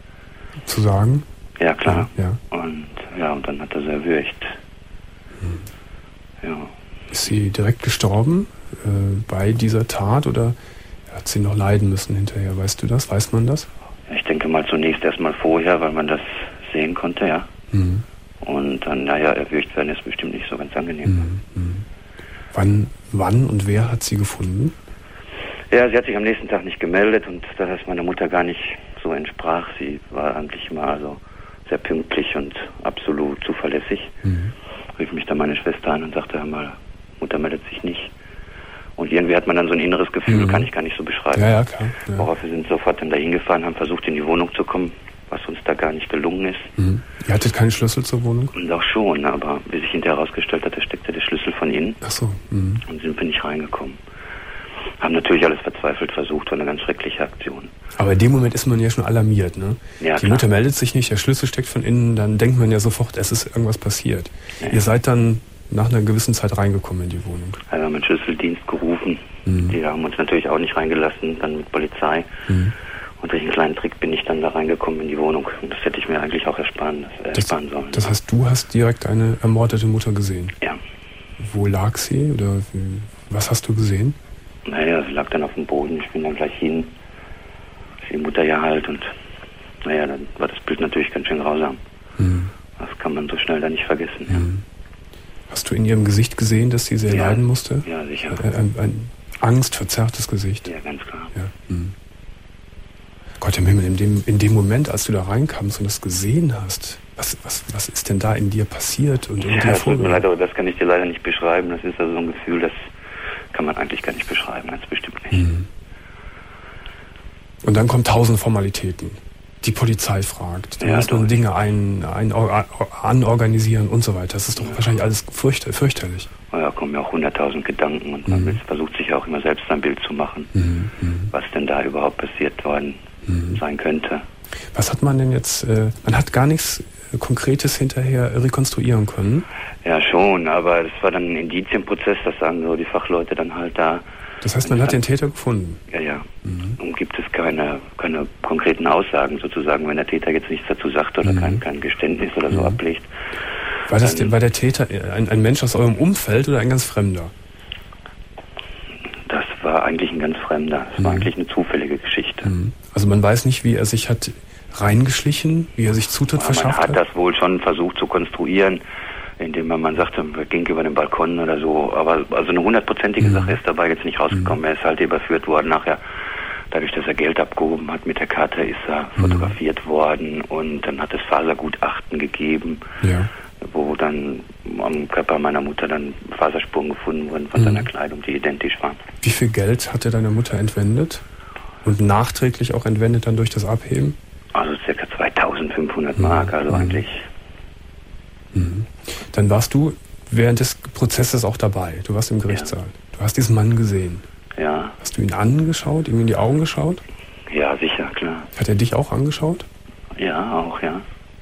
Zu sagen? Ja, klar. Ja, ja. Und ja, und dann hat er sie erwürgt. Mhm. Ja. Ist sie direkt gestorben äh, bei dieser Tat oder hat sie noch leiden müssen hinterher? Weißt du das? Weiß man das? Ich denke mal zunächst erstmal vorher, weil man das sehen konnte, ja. Mhm. Und dann, naja, erwürgt werden ist bestimmt nicht so ganz angenehm. Mhm. Mhm. Wann, wann und wer hat sie gefunden? Ja, sie hat sich am nächsten Tag nicht gemeldet und da das meiner Mutter gar nicht so entsprach, sie war eigentlich immer also sehr pünktlich und absolut zuverlässig, mhm. rief mich dann meine Schwester an und sagte, hör mal, Mutter meldet sich nicht. Und irgendwie hat man dann so ein inneres Gefühl, mhm. kann ich gar nicht so beschreiben. Ja, ja, klar. Ja. Worauf wir sind sofort dann dahin gefahren, haben versucht in die Wohnung zu kommen, was uns da gar nicht gelungen ist. Mhm. Ihr hattet keinen Schlüssel zur Wohnung? Und auch schon, aber wie sich hinterher herausgestellt hat, da steckte der Schlüssel von innen. Ach so. Mhm. Und sind wir nicht reingekommen. Haben natürlich alles verzweifelt versucht, war eine ganz schreckliche Aktion. Aber in dem Moment ist man ja schon alarmiert, ne? Ja, die klar. Mutter meldet sich nicht, der Schlüssel steckt von innen, dann denkt man ja sofort, es ist irgendwas passiert. Ja. Ihr seid dann nach einer gewissen Zeit reingekommen in die Wohnung. Also wir haben einen Schlüsseldienst gerufen. Mhm. Die haben uns natürlich auch nicht reingelassen, dann mit Polizei. Mhm. Und durch einen kleinen Trick bin ich dann da reingekommen in die Wohnung. Und das hätte ich mir eigentlich auch ersparen, äh, das, ersparen sollen. Das heißt, du hast direkt eine ermordete Mutter gesehen? Ja. Wo lag sie oder was hast du gesehen? Naja, sie lag dann auf dem Boden. Ich bin dann gleich hin. Die Mutter ja halt. Und naja, dann war das Bild natürlich ganz schön grausam. Mhm. Das kann man so schnell da nicht vergessen. Ja. Mhm. Hast du in ihrem Gesicht gesehen, dass sie sehr ja. leiden musste? Ja, sicher. Ein, ein angstverzerrtes Gesicht? Ja, ganz klar. Ja. Mhm. Gott im Himmel, in dem, in dem Moment, als du da reinkamst und das gesehen hast, was, was, was ist denn da in dir passiert und in ja, dir das, tut mir leid, vorgegangen? aber das kann ich dir leider nicht beschreiben. Das ist also so ein Gefühl, das kann man eigentlich gar nicht beschreiben, ganz bestimmt nicht. Mhm. Und dann kommen tausend Formalitäten, die Polizei fragt. Da Ja, muss man doch. Dinge ein, ein, anorganisieren und so weiter. Das ist doch wahrscheinlich alles fürchter, fürchterlich. Da kommen ja auch hunderttausend Gedanken und man Mhm. versucht sich auch immer selbst ein Bild zu machen, Mhm. Mhm. was denn da überhaupt passiert worden Mhm. sein könnte. Was hat man denn jetzt, äh, man hat gar nichts äh, Konkretes hinterher rekonstruieren können? Ja, schon, aber das war dann ein Indizienprozess, das sagen so die Fachleute dann halt da. Das heißt, man hat den Täter gefunden? Ja, ja. Mhm. Und gibt es keine, keine konkreten Aussagen sozusagen, wenn der Täter jetzt nichts dazu sagt oder Mhm. kein, kein Geständnis oder so Mhm. ablegt. War, das, Dann- war der Täter ein, ein Mensch aus eurem Umfeld oder ein ganz Fremder? Das war eigentlich ein ganz Fremder. Das war Mhm. eigentlich eine zufällige Geschichte. Mhm. Also man weiß nicht, wie er sich hat reingeschlichen, wie er sich Zutritt Aber man verschafft hat hat? das wohl schon versucht zu konstruieren, indem man, man sagte, er ging über den Balkon oder so. Aber also eine hundertprozentige Mhm. Sache ist dabei jetzt nicht rausgekommen. Er ist halt überführt worden nachher. Dadurch, dass er Geld abgehoben hat mit der Karte, ist er Mhm. fotografiert worden und dann hat es Fasergutachten gegeben, Ja. wo dann am Körper meiner Mutter dann Faserspuren gefunden wurden von Mhm. seiner Kleidung, die identisch waren. Wie viel Geld hat er deiner Mutter entwendet? Und nachträglich auch entwendet dann durch das Abheben? Also circa zweitausendfünfhundert Mark, also Mhm. eigentlich. Mhm. Dann warst du während des Prozesses auch dabei. Du warst im Gerichtssaal. Du hast diesen Mann gesehen. Ja, Hast du ihn angeschaut, ihm in die Augen geschaut? ja, sicher, klar. Hat er dich auch angeschaut? Ja, auch, ja.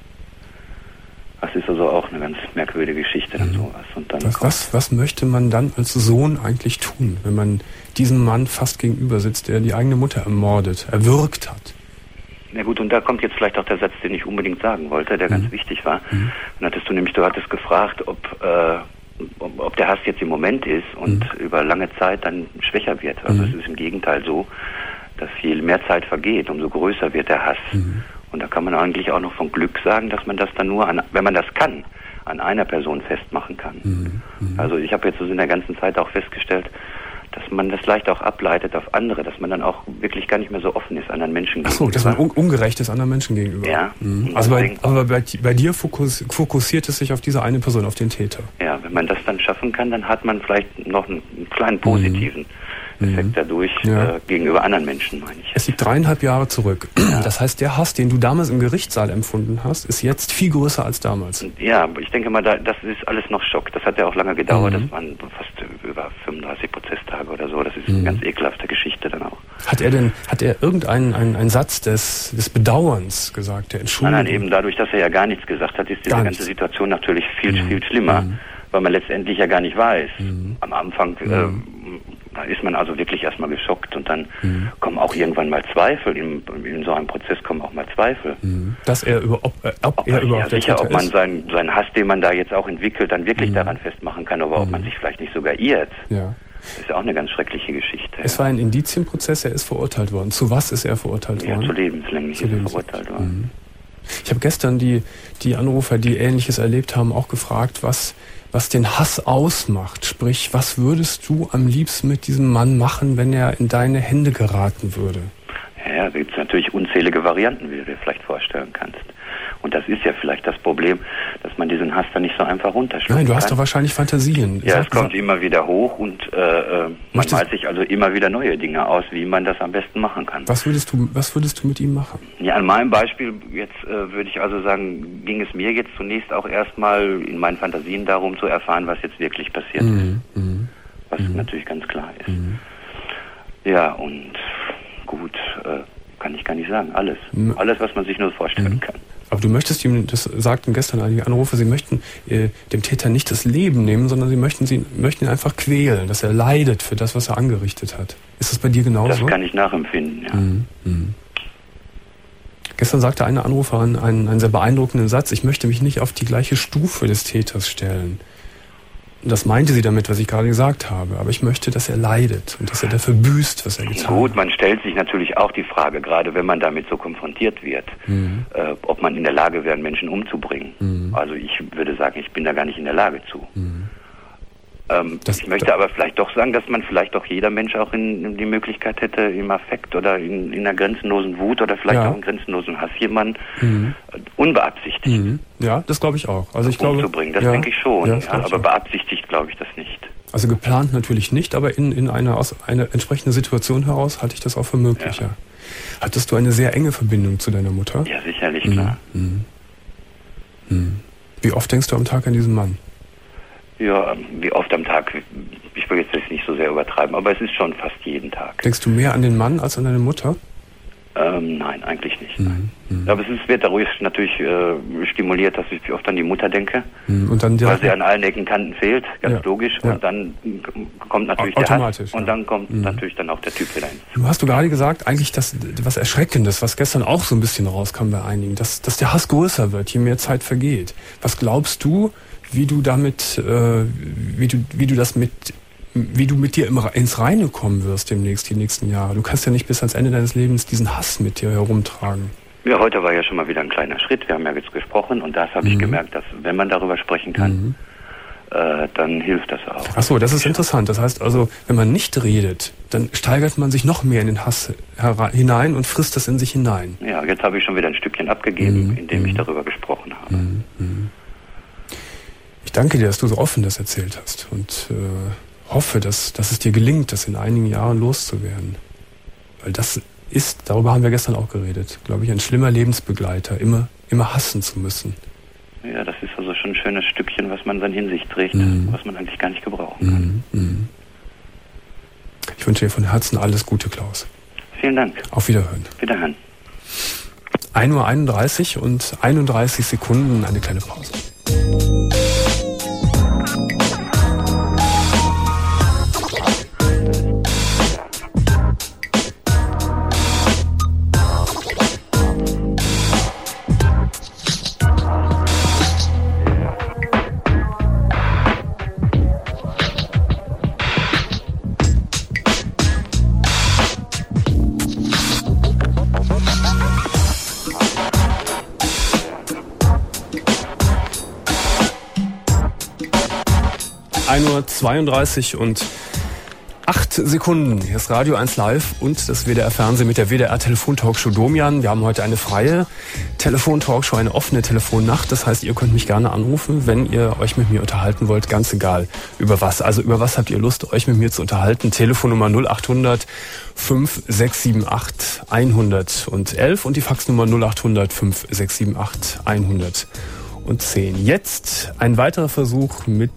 Das ist also auch eine ganz merkwürdige Geschichte, dann Mhm. sowas. Und dann Was, kommt- was, was möchte man dann als Sohn eigentlich tun, wenn man diesem Mann fast gegenüber sitzt, der die eigene Mutter ermordet, erwürgt hat? Na gut, und da kommt jetzt vielleicht auch der Satz, den ich unbedingt sagen wollte, der Mhm. ganz wichtig war. Mhm. Dann hattest du nämlich, du hattest gefragt, ob, äh, ob, ob der Hass jetzt im Moment ist und Mhm. über lange Zeit dann schwächer wird. Also Mhm. es ist im Gegenteil so, dass je mehr Zeit vergeht, umso größer wird der Hass. Mhm. Und da kann man eigentlich auch noch von Glück sagen, dass man das dann nur, an, wenn man das kann, an einer Person festmachen kann. Mhm. Mhm. Also ich habe jetzt so in der ganzen Zeit auch festgestellt, dass man das leicht auch ableitet auf andere, dass man dann auch wirklich gar nicht mehr so offen ist anderen Menschen Ach so, dass man un ungerecht ist anderen Menschen gegenüber. Ja. Mhm. Und Also bei, deswegen- aber bei, bei dir fokus, fokussiert es sich auf diese eine Person, auf den Täter. Ja, wenn man das dann schaffen kann, dann hat man vielleicht noch einen, einen kleinen positiven Effekt Mhm. dadurch Ja. äh, gegenüber anderen Menschen, meine ich. Es liegt dreieinhalb Jahre zurück. Das heißt, der Hass, den du damals im Gerichtssaal empfunden hast, ist jetzt viel größer als damals. Ja, aber ich denke mal, da, das ist alles noch Schock. Das hat ja auch lange gedauert. Mhm. Das waren fast über fünfunddreißig Prozesstage oder so. Das ist Mhm. eine ganz ekelhafte Geschichte dann auch. Hat er denn, hat er irgendeinen einen, einen Satz des, des Bedauerns gesagt, der Nein, Entschuldigung? nein, eben dadurch, dass er ja gar nichts gesagt hat, ist diese Gar ganze nichts. Situation natürlich viel, Mhm. viel schlimmer, Mhm. weil man letztendlich ja gar nicht weiß. Mhm. Am Anfang äh, Mhm. da ist man also wirklich erstmal geschockt und dann Mhm. kommen auch irgendwann mal Zweifel. In, in so einem Prozess kommen auch mal Zweifel. Mhm. Dass er über, ob, äh, ob Ob er man, ja, überhaupt der sicher, Täter ob man ist. seinen, seinen Hass, den man da jetzt auch entwickelt, dann wirklich Mhm. daran festmachen kann, aber ob Mhm. man sich vielleicht nicht sogar irrt. Ja. Das ist ja auch eine ganz schreckliche Geschichte. Es war ein Indizienprozess, er ist verurteilt worden. Zu was ist er verurteilt ja, worden? zu lebenslänglich Zu ist er lebens- verurteilt worden. Mhm. Ich habe gestern die, die Anrufer, die Ähnliches erlebt haben, auch gefragt, was, was den Hass ausmacht. Sprich, was würdest du am liebsten mit diesem Mann machen, wenn er in deine Hände geraten würde? Ja, da gibt es natürlich unzählige Varianten, wie du dir vielleicht vorstellen kannst. Und das ist ja vielleicht das Problem, dass man diesen Hass dann nicht so einfach runterschlucken Nein, du kann. hast doch wahrscheinlich Fantasien. Ja, Sag- es kommt sag- immer wieder hoch und äh, äh, man Möchtest- malt sich also immer wieder neue Dinge aus, wie man das am besten machen kann. Was würdest du, was würdest du mit ihm machen? Ja, an meinem Beispiel jetzt äh, würde ich also sagen, ging es mir jetzt zunächst auch erstmal in meinen Fantasien darum zu erfahren, was jetzt wirklich passiert ist. Mhm. Mhm. Was Mhm. natürlich ganz klar ist. Mhm. Ja, und gut, äh, kann ich gar nicht sagen, alles. Mhm. Alles, was man sich nur vorstellen Mhm. kann. Aber du möchtest ihm, das sagten gestern einige Anrufer, sie möchten äh, dem Täter nicht das Leben nehmen, sondern sie möchten, sie möchten ihn einfach quälen, dass er leidet für das, was er angerichtet hat. Ist das bei dir genauso? Das kann ich nachempfinden, ja. Mhm. Mhm. Gestern sagte eine Anruferin einen, einen sehr beeindruckenden Satz, ich möchte mich nicht auf die gleiche Stufe des Täters stellen. Und das meinte sie damit, was ich gerade gesagt habe. Aber ich möchte, dass er leidet und dass er dafür büßt, was er getan Gut, hat. man stellt sich natürlich auch die Frage, gerade wenn man damit so konfrontiert wird, Mhm. äh, ob man in der Lage wäre, einen Menschen umzubringen. Mhm. Also ich würde sagen, ich bin da gar nicht in der Lage zu. Mhm. Ähm, Das- ich möchte da- aber vielleicht doch sagen, dass man vielleicht auch jeder Mensch auch in, in die Möglichkeit hätte, im Affekt oder in, in einer grenzenlosen Wut oder vielleicht Ja. auch in grenzenlosen Hass jemanden Mhm. äh, unbeabsichtigt Mhm. Ja, das glaube ich auch. Also ich glaube, umzubringen. Das ja, denke ich schon. Ja, Ja, das glaub ich aber auch. beabsichtigt glaube ich das nicht. Also geplant natürlich nicht, aber in, in einer, aus einer entsprechenden Situation heraus halte ich das auch für möglich, ja. ja. Hattest du eine sehr enge Verbindung zu deiner Mutter? Ja, sicherlich, klar. Mhm. Mhm. Wie oft denkst du am Tag an diesen Mann? Ja, wie oft am Tag? Ich will jetzt das nicht so sehr übertreiben, aber es ist schon fast jeden Tag. Denkst du mehr an den Mann als an deine Mutter? Ähm, nein, eigentlich nicht. Mhm. Nein. Mhm. Aber es ist, wird dadurch natürlich äh, stimuliert, dass ich oft an die Mutter denke. Mhm. Und dann weil sie an allen Ecken Kanten fehlt, ganz ja. logisch. Ja. Und dann kommt natürlich automatisch, der Hass ja. und dann kommt mhm. natürlich dann auch der Typ wieder hin. Du hast du gerade gesagt, eigentlich das was Erschreckendes, was gestern auch so ein bisschen rauskam bei einigen, dass, dass der Hass größer wird, je mehr Zeit vergeht. Was glaubst du, wie du damit, äh, wie du, wie du das mit, wie du mit dir im, ins Reine kommen wirst demnächst, die nächsten Jahre? Du kannst ja nicht bis ans Ende deines Lebens diesen Hass mit dir herumtragen. Ja, heute war ja schon mal wieder ein kleiner Schritt. Wir haben ja jetzt gesprochen und das habe mhm. ich gemerkt, dass wenn man darüber sprechen kann, mhm. äh, dann hilft das auch. Ach so, das ist interessant. Das heißt also, wenn man nicht redet, dann steigert man sich noch mehr in den Hass hinein und frisst das in sich hinein. Ja, jetzt habe ich schon wieder ein Stückchen abgegeben, mhm. indem mhm. ich darüber gesprochen habe. Mhm. Ich danke dir, dass du so offen das erzählt hast und äh, hoffe, dass, dass es dir gelingt, das in einigen Jahren loszuwerden. Weil das ist, darüber haben wir gestern auch geredet, glaube ich, ein schlimmer Lebensbegleiter, immer, immer hassen zu müssen. Ja, das ist also schon ein schönes Stückchen, was man dann in sich trägt, mhm. was man eigentlich gar nicht gebrauchen kann. Mhm. Ich wünsche dir von Herzen alles Gute, Klaus. Vielen Dank. Auf Wiederhören. Wiederhören. ein Uhr einunddreißig und einunddreißig Sekunden, eine kleine Pause. ein Uhr zweiunddreißig und acht Sekunden. Hier ist Radio eins Live und das W D R Fernsehen mit der W D R Telefontalkshow Domian. Wir haben heute eine freie Telefontalkshow, eine offene Telefonnacht. Das heißt, ihr könnt mich gerne anrufen, wenn ihr euch mit mir unterhalten wollt. Ganz egal, über was. Also über was habt ihr Lust, euch mit mir zu unterhalten? Telefonnummer null acht hundert fünf sechs sieben acht eins null eins und die Faxnummer null acht hundert fünf sechs sieben acht eins null zehn. Jetzt ein weiterer Versuch mit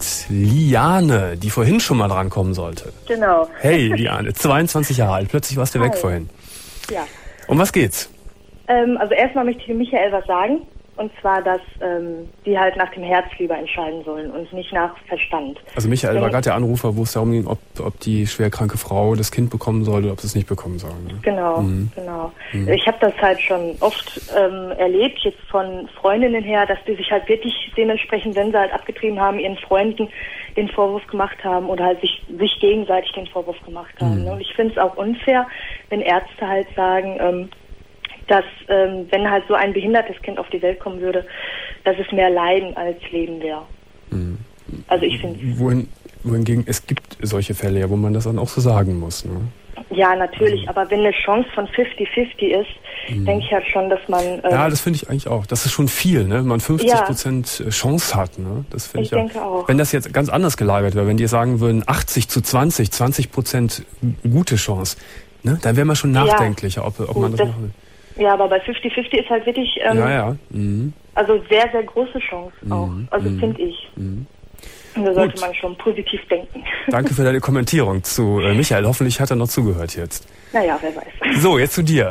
Liane, die vorhin schon mal drankommen sollte. Genau. Hey Liane, zweiundzwanzig Jahre alt, plötzlich warst du Hi. weg vorhin. Ja. Um was geht's? Ähm, also erstmal möchte ich dem Michael was sagen. Und zwar, dass ähm, die halt nach dem Herz lieber entscheiden sollen und nicht nach Verstand. Also Michael Denn, war gerade der Anrufer, wo es darum ging, ob, ob die schwerkranke Frau das Kind bekommen soll oder ob sie es nicht bekommen soll. Ne? Genau, mhm. genau. Mhm. Ich habe das halt schon oft ähm, erlebt, jetzt von Freundinnen her, dass die sich halt wirklich dementsprechend, wenn sie halt abgetrieben haben, ihren Freunden den Vorwurf gemacht haben oder halt sich, sich gegenseitig den Vorwurf gemacht haben. Mhm. Ne? Und ich finde es auch unfair, wenn Ärzte halt sagen, ähm, dass ähm, wenn halt so ein behindertes Kind auf die Welt kommen würde, dass es mehr Leiden als Leben wäre. Mhm. Also ich finde... Wohin, wohingegen, es gibt solche Fälle, ja, wo man das dann auch so sagen muss. Ne? Ja, natürlich, mhm. aber wenn eine Chance von fifty fifty ist, mhm. denke ich halt schon, dass man... Ähm, ja, das finde ich eigentlich auch. Das ist schon viel, ne? Wenn man fünfzig Prozent ja. Chance hat. Ne? Das finde ich, ich denke auch. auch. Wenn das jetzt ganz anders gelagert wäre, wenn die sagen würden achtzig zu zwanzig, zwanzig Prozent gute Chance, ne? Dann wäre man schon nachdenklicher, ja. ob, ob Gut, man das, das machen will. Ja, aber bei fifty fifty ist halt wirklich, ähm, ja, ja. Mhm. also sehr, sehr große Chance auch. Mhm. Also mhm. finde ich. Mhm. Und da sollte Gut. man schon positiv denken. Danke für deine Kommentierung zu äh, Michael. Hoffentlich hat er noch zugehört jetzt. Naja, wer weiß. So, jetzt zu dir.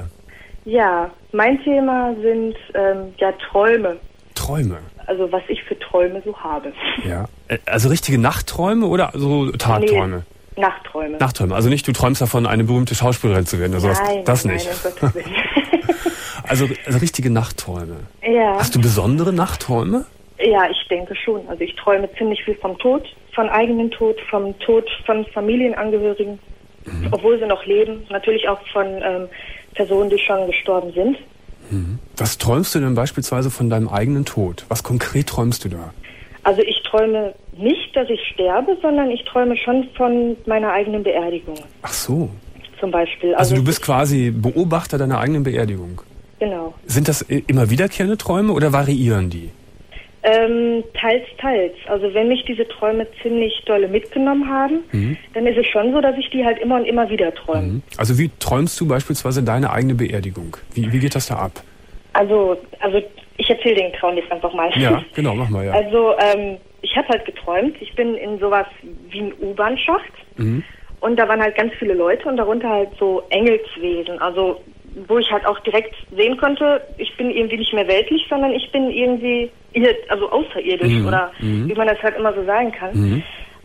Ja, mein Thema sind ähm, ja Träume. Träume? Also was ich für Träume so habe. Ja, also richtige Nachtträume oder so Tagträume? Nee, Nachtträume. Nachträume, also nicht, du träumst davon, eine berühmte Schauspielerin zu werden oder sowas. Nein, das nein, nicht. Nein, um Gottes Willen. Also, also richtige Nachtträume. Ja. Hast du besondere Nachtträume? Ja, ich denke schon. Also ich träume ziemlich viel vom Tod, von eigenen Tod, vom Tod von Familienangehörigen, mhm. obwohl sie noch leben. Natürlich auch von ähm, Personen, die schon gestorben sind. Mhm. Was träumst du denn beispielsweise von deinem eigenen Tod? Was konkret träumst du da? Also ich träume nicht, dass ich sterbe, sondern ich träume schon von meiner eigenen Beerdigung. Ach so. Zum Beispiel. Also, also du bist quasi Beobachter deiner eigenen Beerdigung? Genau. Sind das immer wiederkehrende Träume oder variieren die? Ähm, teils, teils. Also wenn mich diese Träume ziemlich dolle mitgenommen haben, mhm. dann ist es schon so, dass ich die halt immer und immer wieder träume. Mhm. Also wie träumst du beispielsweise deine eigene Beerdigung? Wie, wie geht das da ab? Also, also ich erzähle den Traum jetzt einfach mal. Ja, genau, mach mal, ja. Also ähm, ich habe halt geträumt, ich bin in sowas wie ein U-Bahn-Schacht mhm. und da waren halt ganz viele Leute und darunter halt so Engelswesen, also wo ich halt auch direkt sehen konnte, ich bin irgendwie nicht mehr weltlich, sondern ich bin irgendwie, also außerirdisch mhm. oder mhm. wie man das halt immer so sagen kann. Mhm.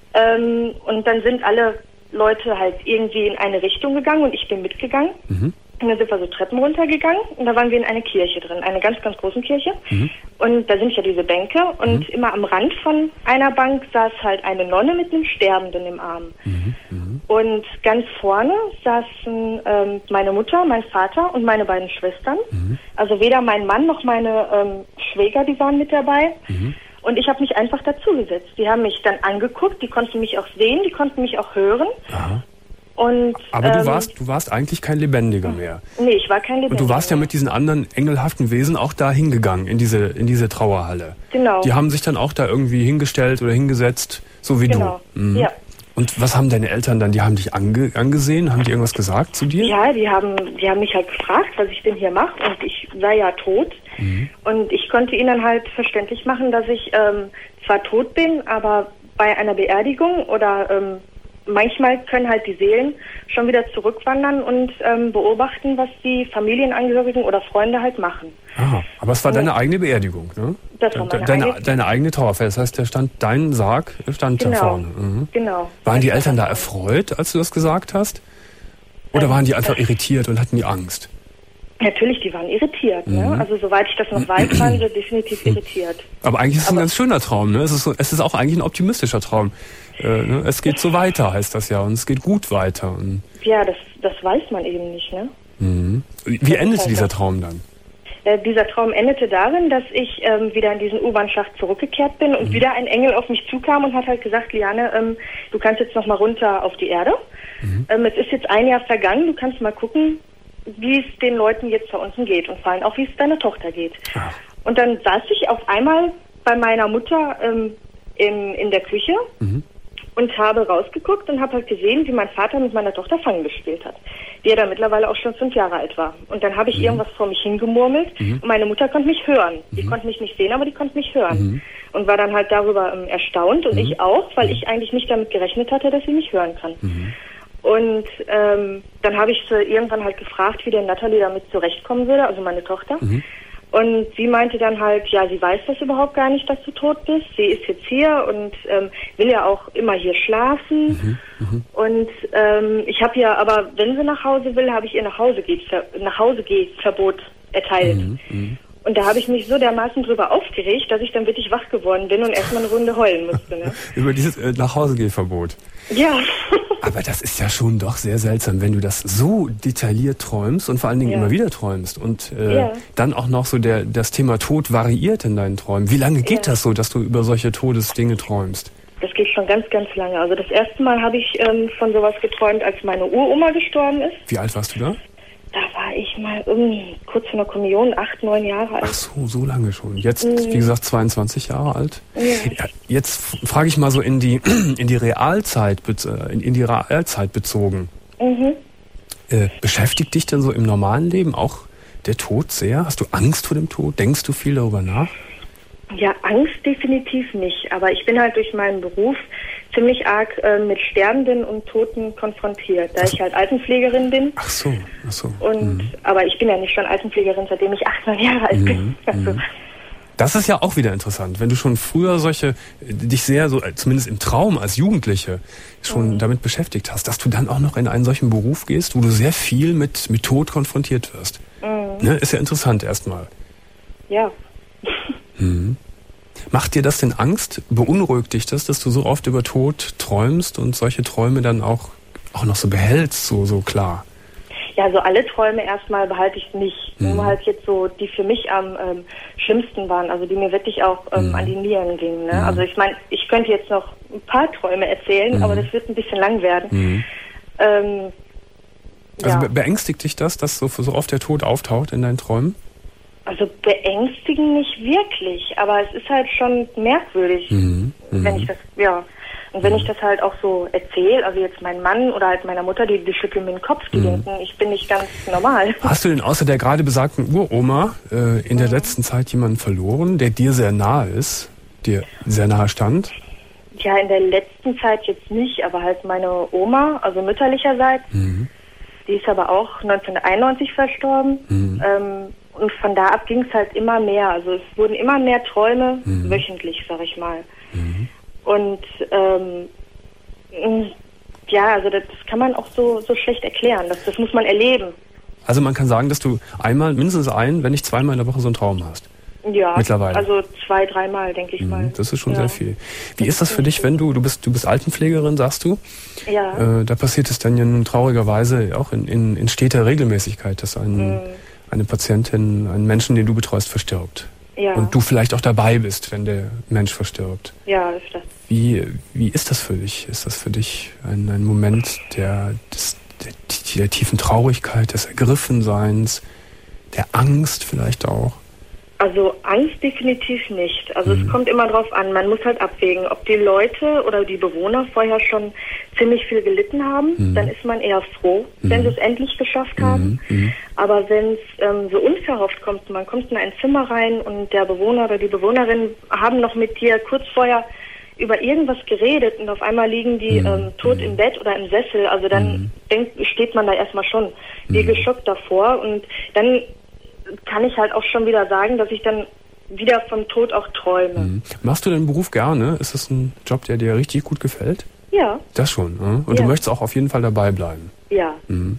Ähm, und dann sind alle Leute halt irgendwie in eine Richtung gegangen und ich bin mitgegangen. Mhm. Und dann sind wir so Treppen runtergegangen und da waren wir in eine Kirche drin, eine ganz, ganz große Kirche. Mhm. Und da sind ja diese Bänke und mhm. immer am Rand von einer Bank saß halt eine Nonne mit einem Sterbenden im Arm. Mhm. Mhm. Und ganz vorne saßen ähm, meine Mutter, mein Vater und meine beiden Schwestern. Mhm. Also weder mein Mann noch meine ähm, Schwäger, die waren mit dabei. Mhm. Und ich habe mich einfach dazugesetzt. Die haben mich dann angeguckt, die konnten mich auch sehen, die konnten mich auch hören. Aha. Und, aber du ähm, warst, du warst eigentlich kein Lebendiger mehr. Nee, ich war kein Lebendiger. Und du warst ja mit diesen anderen engelhaften Wesen auch da hingegangen, in diese, in diese Trauerhalle. Genau. Die haben sich dann auch da irgendwie hingestellt oder hingesetzt, so wie genau. du. Mhm. Ja. Und was haben deine Eltern dann? Die haben dich ange, angesehen? Haben die irgendwas gesagt zu dir? Ja, die haben, die haben mich halt gefragt, was ich denn hier mache. Und ich sei ja tot. Mhm. Und ich konnte ihnen halt verständlich machen, dass ich ähm, zwar tot bin, aber bei einer Beerdigung oder ähm, manchmal können halt die Seelen schon wieder zurückwandern und ähm, beobachten, was die Familienangehörigen oder Freunde halt machen. Aha, aber es war deine eigene Beerdigung, ne? Das war meine deine, eigene. deine eigene Trauerfeier. Das heißt, der stand, dein Sarg stand genau. da vorne. Mhm. Genau. Waren die Eltern da erfreut, als du das gesagt hast? Oder ähm, waren die einfach irritiert und hatten die Angst? Natürlich, die waren irritiert. Mhm. Ne? Also soweit ich das noch weiß, waren sie definitiv irritiert. Aber eigentlich ist es Aber ein ganz schöner Traum. Ne? Es ist, so, es ist auch eigentlich ein optimistischer Traum. Äh, ne? Es geht so weiter, heißt das ja. Und es geht gut weiter. Und ja, das, das weiß man eben nicht. Ne? Mhm. Wie endete dieser Traum dann? Äh, dieser Traum endete darin, dass ich ähm, wieder in diesen U-Bahn-Schacht zurückgekehrt bin und mhm. wieder ein Engel auf mich zukam und hat halt gesagt, Liane, ähm, du kannst jetzt noch mal runter auf die Erde. Mhm. Ähm, es ist jetzt ein Jahr vergangen, du kannst mal gucken, wie es den Leuten jetzt da unten geht und vor allem auch, wie es deiner Tochter geht. Ach. Und dann saß ich auf einmal bei meiner Mutter ähm, in, in der Küche mhm. und habe rausgeguckt und habe halt gesehen, wie mein Vater mit meiner Tochter Fangen gespielt hat, die ja dann mittlerweile auch schon fünf Jahre alt war. Und dann habe ich mhm. irgendwas vor mich hingemurmelt mhm. und meine Mutter konnte mich hören. Mhm. Die konnte mich nicht sehen, aber die konnte mich hören. Mhm. Und war dann halt darüber ähm, erstaunt und mhm. ich auch, weil ich eigentlich nicht damit gerechnet hatte, dass sie mich hören kann. Mhm. Und ähm, dann habe ich sie irgendwann halt gefragt, wie denn Natalie damit zurechtkommen würde, also meine Tochter. Mhm. Und sie meinte dann halt, ja, sie weiß das überhaupt gar nicht, dass du tot bist. Sie ist jetzt hier und ähm, will ja auch immer hier schlafen. Mhm. Mhm. Und ähm, ich habe ja, aber wenn sie nach Hause will, habe ich ihr nach Hause geht, nach Hause geht Verbot erteilt. Mhm. Mhm. Und da habe ich mich so dermaßen drüber aufgeregt, dass ich dann wirklich wach geworden bin und erstmal eine Runde heulen musste. Ne? Über dieses äh, Nachhausegehverbot. Ja. Aber das ist ja schon doch sehr seltsam, wenn du das so detailliert träumst und vor allen Dingen ja. immer wieder träumst. Und äh, ja. dann auch noch so der das Thema Tod variiert in deinen Träumen. Wie lange geht ja. das so, dass du über solche Todesdinge träumst? Das geht schon ganz, ganz lange. Also das erste Mal habe ich ähm, von sowas geträumt, als meine Uroma gestorben ist. Wie alt warst du da? Da war ich mal irgendwie kurz vor der Kommunion, acht, neun Jahre alt. Ach so, so lange schon. Jetzt, mhm. wie gesagt, zweiundzwanzig Jahre alt. Ja. Ja, jetzt frage ich mal so in die in die Realzeit in, in die Realzeit bezogen. Mhm. Äh, beschäftigt dich denn so im normalen Leben auch der Tod sehr? Hast du Angst vor dem Tod? Denkst du viel darüber nach? Ja, Angst definitiv nicht. Aber ich bin halt durch meinen Beruf ziemlich arg äh, mit Sterbenden und Toten konfrontiert, da so. ich halt Altenpflegerin bin. Ach so, ach so. Und, mhm. Aber ich bin ja nicht schon Altenpflegerin, seitdem ich acht, neun Jahre alt mhm. bin. Also. Das ist ja auch wieder interessant, wenn du schon früher solche, dich sehr so, zumindest im Traum als Jugendliche, schon mhm. damit beschäftigt hast, dass du dann auch noch in einen solchen Beruf gehst, wo du sehr viel mit, mit Tod konfrontiert wirst. Mhm. Ne? Ist ja interessant erstmal. Ja. Mhm. Macht dir das denn Angst? Beunruhigt dich das, dass du so oft über Tod träumst und solche Träume dann auch, auch noch so behältst, so, so klar? Ja, so alle Träume erstmal behalte ich nicht. Mhm. Nur halt jetzt so, die für mich am ähm, schlimmsten waren, also die mir wirklich auch ähm, mhm. an die Nieren gingen. Ne? Mhm. Also ich meine, ich könnte jetzt noch ein paar Träume erzählen, mhm. aber das wird ein bisschen lang werden. Mhm. Ähm, also ja. beängstigt dich das, dass so, so oft der Tod auftaucht in deinen Träumen? Also beängstigen nicht wirklich, aber es ist halt schon merkwürdig, Mhm. wenn ich das, ja. Und wenn ich das halt auch so erzähle, also jetzt mein Mann oder halt meiner Mutter, die, die schütteln mir den Kopf, die denken, ich bin nicht ganz normal. Hast du denn außer der gerade besagten Uroma äh, in der letzten Zeit jemanden verloren, der dir sehr nahe ist, dir sehr nahe stand? Ja, in der letzten Zeit jetzt nicht, aber halt meine Oma, also mütterlicherseits, Mhm. die ist aber auch neunzehnhunderteinundneunzig verstorben. Mhm. Ähm, und von da ab ging es halt immer mehr. Also es wurden immer mehr Träume, Mhm. wöchentlich, sag ich mal. Mhm. Und ähm, mh, ja, also das, das kann man auch so, so schlecht erklären. Das, das muss man erleben. Also man kann sagen, dass du einmal, mindestens ein, wenn nicht zweimal in der Woche so einen Traum hast. Ja, Mittlerweile. also zwei, dreimal, denke ich mal. Mhm. Das ist schon ja. sehr viel. Wie ist das für dich, wenn du, du bist, du bist Altenpflegerin, sagst du? Ja. Äh, da passiert es dann ja nun traurigerweise auch in, in, in steter Regelmäßigkeit, dass ein, Mhm. eine Patientin, ein Menschen, den du betreust, verstirbt. Ja. Und du vielleicht auch dabei bist, wenn der Mensch verstirbt. Ja, ist das. Wie, wie ist das für dich? Ist das für dich ein, ein Moment der, des, der, der tiefen Traurigkeit, des Ergriffenseins, der Angst vielleicht auch? Also Angst definitiv nicht. Also Mhm. es kommt immer drauf an. Man muss halt abwägen, ob die Leute oder die Bewohner vorher schon ziemlich viel gelitten haben. Mhm. Dann ist man eher froh, wenn sie es endlich geschafft haben. Mhm. Aber wenn es ähm, so unverhofft kommt, man kommt in ein Zimmer rein und der Bewohner oder die Bewohnerin haben noch mit dir kurz vorher über irgendwas geredet und auf einmal liegen die Mhm. ähm, tot im Bett oder im Sessel. Also dann Mhm. denkt, steht man da erstmal schon wie Mhm. geschockt davor und dann kann ich halt auch schon wieder sagen, dass ich dann wieder vom Tod auch träume. Mhm. Machst du den Beruf gerne? Ist das ein Job, der dir richtig gut gefällt? Ja, Das schon. Ne? Und Ja. du möchtest auch auf jeden Fall dabei bleiben. ja. Mhm.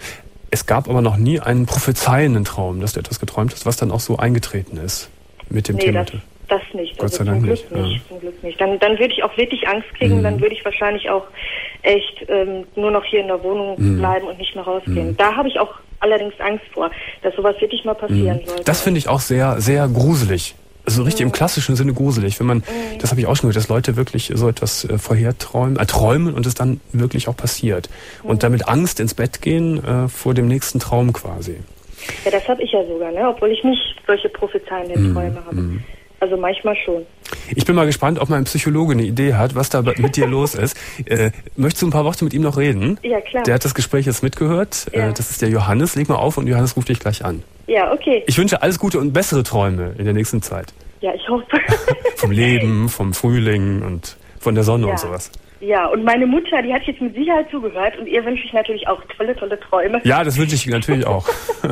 Es gab aber noch nie einen prophezeienden Traum, dass du etwas geträumt hast, was dann auch so eingetreten ist mit dem Nee, Thema. das, das nicht. Gott also sei zum Dank Glück nicht, nicht. ja. Zum Glück nicht. Dann, dann würde ich auch wirklich Angst kriegen, Mhm. dann würde ich wahrscheinlich auch echt ähm, nur noch hier in der Wohnung Mhm. bleiben und nicht mehr rausgehen. Mhm. Da habe ich auch allerdings Angst vor, dass sowas wirklich mal passieren sollte. Das finde ich auch sehr, sehr gruselig. Also richtig im klassischen Sinne gruselig, wenn man, das habe ich auch schon gehört, dass Leute wirklich so etwas äh, vorherträumen, äh, träumen und es dann wirklich auch passiert. Und damit Angst ins Bett gehen äh, vor dem nächsten Traum quasi. Ja, das habe ich ja sogar, ne? Obwohl ich nicht solche prophezeienden Mhm. Träume habe. Also manchmal schon. Ich bin mal gespannt, ob mein Psychologe eine Idee hat, was da mit dir los ist. Äh, möchtest du ein paar Worte mit ihm noch reden? Ja, klar. Der hat das Gespräch jetzt mitgehört. Ja. Äh, das ist der Johannes. Leg mal auf und Johannes ruft dich gleich an. Ja, okay. Ich wünsche alles Gute und bessere Träume in der nächsten Zeit. Ja, ich hoffe. Vom Leben, vom Frühling und von der Sonne Ja. und sowas. Ja, und meine Mutter, die hat jetzt mit Sicherheit zugehört und ihr wünsche ich natürlich auch tolle, tolle Träume. Ja, das wünsche ich natürlich auch.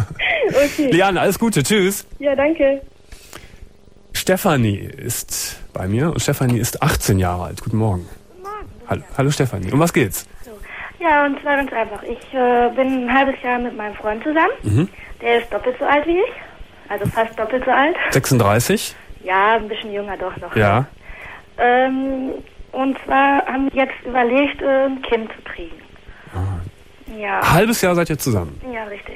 Okay. Liane, alles Gute. Tschüss. Ja, danke. Stefanie ist bei mir und Stefanie ist achtzehn Jahre alt. Guten Morgen. Guten Morgen. Hallo, hallo Stefanie. Um was geht's? Ja, und zwar ganz einfach. Ich äh, bin ein halbes Jahr mit meinem Freund zusammen. Mhm. Der ist doppelt so alt wie ich. Also fast doppelt so alt. sechsunddreißig? Ja, ein bisschen jünger doch noch. Ja. Ähm, und zwar haben wir jetzt überlegt, äh, ein Kind zu kriegen. Ja. Halbes Jahr seid ihr zusammen. Ja, richtig.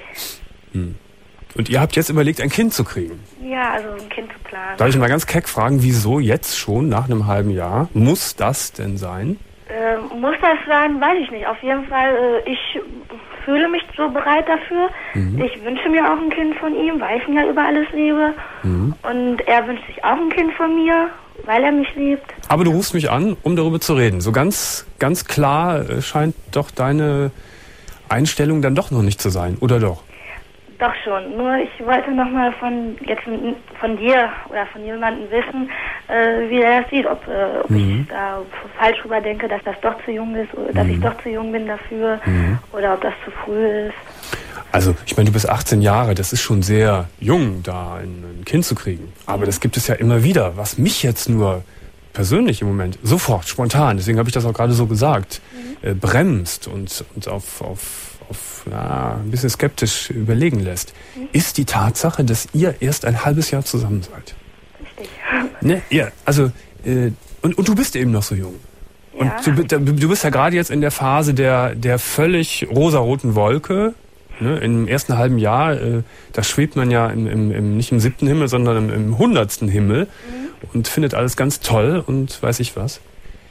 Und ihr habt jetzt überlegt, ein Kind zu kriegen. Ja, also ein Kind zu planen. Darf ich mal ganz keck fragen, wieso jetzt schon nach einem halben Jahr? Muss das denn sein? Äh, muss das sein? Weiß ich nicht. Auf jeden Fall, äh, ich fühle mich so bereit dafür. Mhm. Ich wünsche mir auch ein Kind von ihm, weil ich ihn ja über alles liebe. Mhm. Und er wünscht sich auch ein Kind von mir, weil er mich liebt. Aber du rufst mich an, um darüber zu reden. So ganz, ganz klar äh, scheint doch deine Einstellung dann doch noch nicht zu sein, oder doch? Doch schon. Nur ich wollte nochmal von jetzt von dir oder von jemandem wissen, äh, wie er das sieht, ob, äh, ob Mhm. ich da falsch drüber denke, dass das doch zu jung ist, oder dass Mhm. ich doch zu jung bin dafür, Mhm. oder ob das zu früh ist. Also, ich meine, du bist achtzehn Jahre, das ist schon sehr jung, da ein, ein Kind zu kriegen. Aber das gibt es ja immer wieder, was mich jetzt nur persönlich im Moment sofort, spontan, deswegen habe ich das auch gerade so gesagt, äh, bremst und, und auf, auf, auf ja, ein bisschen skeptisch überlegen lässt, ist die Tatsache, dass ihr erst ein halbes Jahr zusammen seid. Richtig. Ne? Ja, also, äh, und, und du bist eben noch so jung. Und Ja. du, bi- da- du bist ja gerade jetzt in der Phase der, der völlig rosaroten Wolke. Ne? Im ersten halben Jahr, äh, da schwebt man ja im, im, im, nicht im siebten Himmel, sondern im, im hundertsten Himmel und findet alles ganz toll und weiß ich was.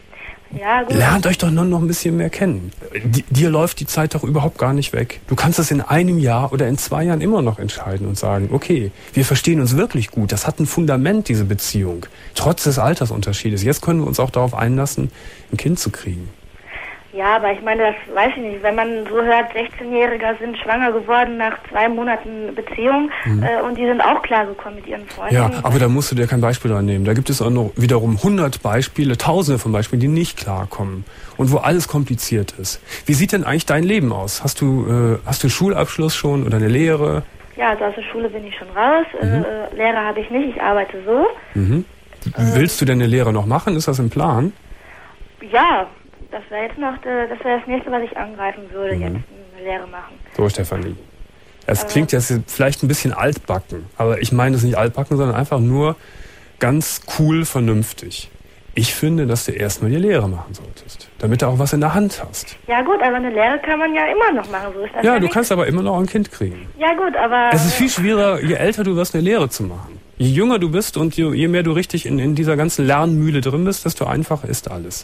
Ja, gut. Lernt euch doch nur noch ein bisschen mehr kennen. Di- dir läuft die Zeit doch überhaupt gar nicht weg. Du kannst es in einem Jahr oder in zwei Jahren immer noch entscheiden und sagen, okay, wir verstehen uns wirklich gut. Das hat ein Fundament, diese Beziehung. Trotz des Altersunterschiedes. Jetzt können wir uns auch darauf einlassen, ein Kind zu kriegen. Ja, aber ich meine, das weiß ich nicht. Wenn man so hört, sechzehnjähriger sind schwanger geworden nach zwei Monaten Beziehung mhm. äh, und die sind auch klargekommen mit ihren Freunden. Ja, aber da musst du dir kein Beispiel dran nehmen. Da gibt es auch noch wiederum hundert Beispiele, tausende von Beispielen, die nicht klarkommen und wo alles kompliziert ist. Wie sieht denn eigentlich dein Leben aus? Hast du, äh, hast du einen Schulabschluss schon oder eine Lehre? Ja, also aus der Schule bin ich schon raus. Mhm. Äh, Lehre habe ich nicht, ich arbeite so. Mhm. Äh, Willst du denn eine Lehre noch machen? Ist das im Plan? Ja, das wäre jetzt noch, das wäre das nächste, was ich angreifen würde, mhm. jetzt eine Lehre machen. So, Stefanie. Es äh, klingt jetzt vielleicht ein bisschen altbacken, aber ich meine das nicht altbacken, sondern einfach nur ganz cool vernünftig. Ich finde, dass du erstmal die Lehre machen solltest, damit du auch was in der Hand hast. Ja gut, aber eine Lehre kann man ja immer noch machen, so ist das ja. Ja, ja du nicht. kannst aber immer noch ein Kind kriegen. Ja gut, aber... Es ist viel schwieriger, je älter du wirst, eine Lehre zu machen. Je jünger du bist und je, je mehr du richtig in, in dieser ganzen Lernmühle drin bist, desto einfacher ist alles.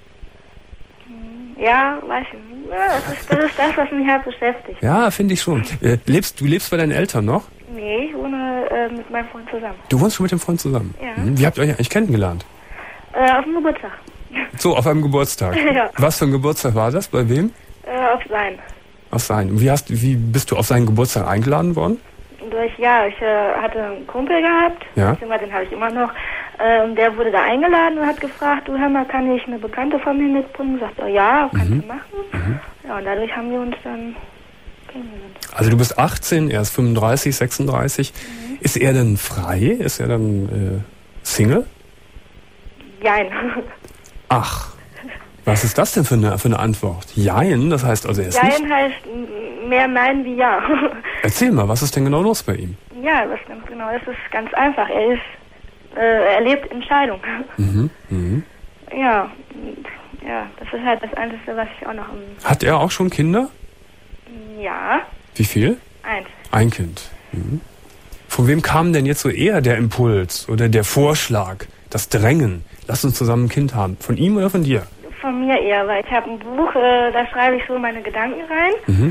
Ja, weiß ich nicht. Ja, das, ist, das ist das, was mich halt beschäftigt. Ja, finde ich schon. Äh, lebst, du lebst bei deinen Eltern noch? Nee, ich wohne äh, mit meinem Freund zusammen. Du wohnst schon mit dem Freund zusammen? Ja. Hm. Wie habt ihr euch eigentlich kennengelernt? Äh, auf dem Geburtstag. So, auf einem Geburtstag? Ja. Was für ein Geburtstag war das? Bei wem? Äh, auf seinen. Auf seinen. Wie, hast, wie bist du auf seinen Geburtstag eingeladen worden? Durch, ja, ich äh, hatte einen Kumpel gehabt, ja. beziehungsweise den habe ich immer noch. Ähm, der wurde da eingeladen und hat gefragt, du hör mal, kann ich eine Bekannte von mir mitbringen? Sagt er, ja, kannst mhm. du machen. Mhm. Ja, und dadurch haben wir uns dann kennengelernt. Also du bist achtzehn, er ist fünfunddreißig, sechsunddreißig. Mhm. Ist er denn frei? Ist er dann äh, Single? Jein. Ach, was ist das denn für eine, für eine Antwort? Jein, das heißt also er ist Jein nicht... heißt mehr Nein wie Ja. Erzähl mal, was ist denn genau los bei ihm? Ja, das ist ganz genau. Das ist ganz einfach. Er ist, äh, er lebt Entscheidung. Mhm, mhm. Ja, und, ja, das ist halt das Einzige, was ich auch noch im... Hat er auch schon Kinder? Ja. Wie viel? Eins. Ein Kind. Mhm. Von wem kam denn jetzt so eher der Impuls oder der Vorschlag, das Drängen? Lass uns zusammen ein Kind haben. Von ihm oder von dir? Von mir eher, weil ich habe ein Buch, äh, da schreibe ich so meine Gedanken rein. Mhm.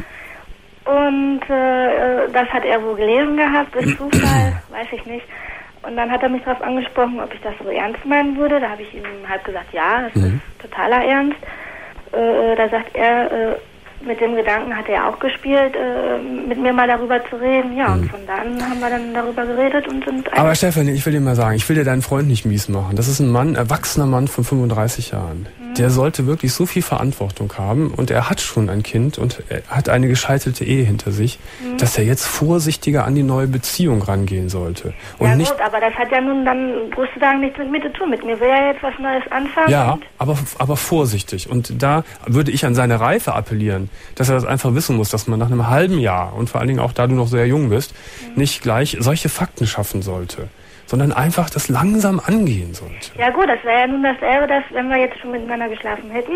Und äh, das hat er wohl gelesen gehabt, durch Zufall, weiß ich nicht. Und dann hat er mich darauf angesprochen, ob ich das so ernst meinen würde. Da habe ich ihm halt gesagt, ja, das mhm. ist totaler Ernst. Äh, da sagt er, äh, mit dem Gedanken hat er auch gespielt, äh, mit mir mal darüber zu reden. Ja, mhm. und von dann haben wir dann darüber geredet und sind... Aber Stefanie, ich will dir mal sagen, ich will dir deinen Freund nicht mies machen. Das ist ein Mann, erwachsener Mann von fünfunddreißig Jahren. Mhm. Der sollte wirklich so viel Verantwortung haben und er hat schon ein Kind und er hat eine gescheiterte Ehe hinter sich, mhm. dass er jetzt vorsichtiger an die neue Beziehung rangehen sollte. Und ja nicht, gut, aber das hat ja nun dann sozusagen nichts mit mir zu tun. Mit mir will er jetzt was Neues anfangen. Ja, aber, aber vorsichtig. Und da würde ich an seine Reife appellieren, dass er das einfach wissen muss, dass man nach einem halben Jahr und vor allen Dingen auch da du noch sehr jung bist, mhm. nicht gleich solche Fakten schaffen sollte, sondern einfach das langsam angehen sollte. Ja gut, das wäre ja nun dasselbe, dass wenn wir jetzt schon miteinander geschlafen hätten,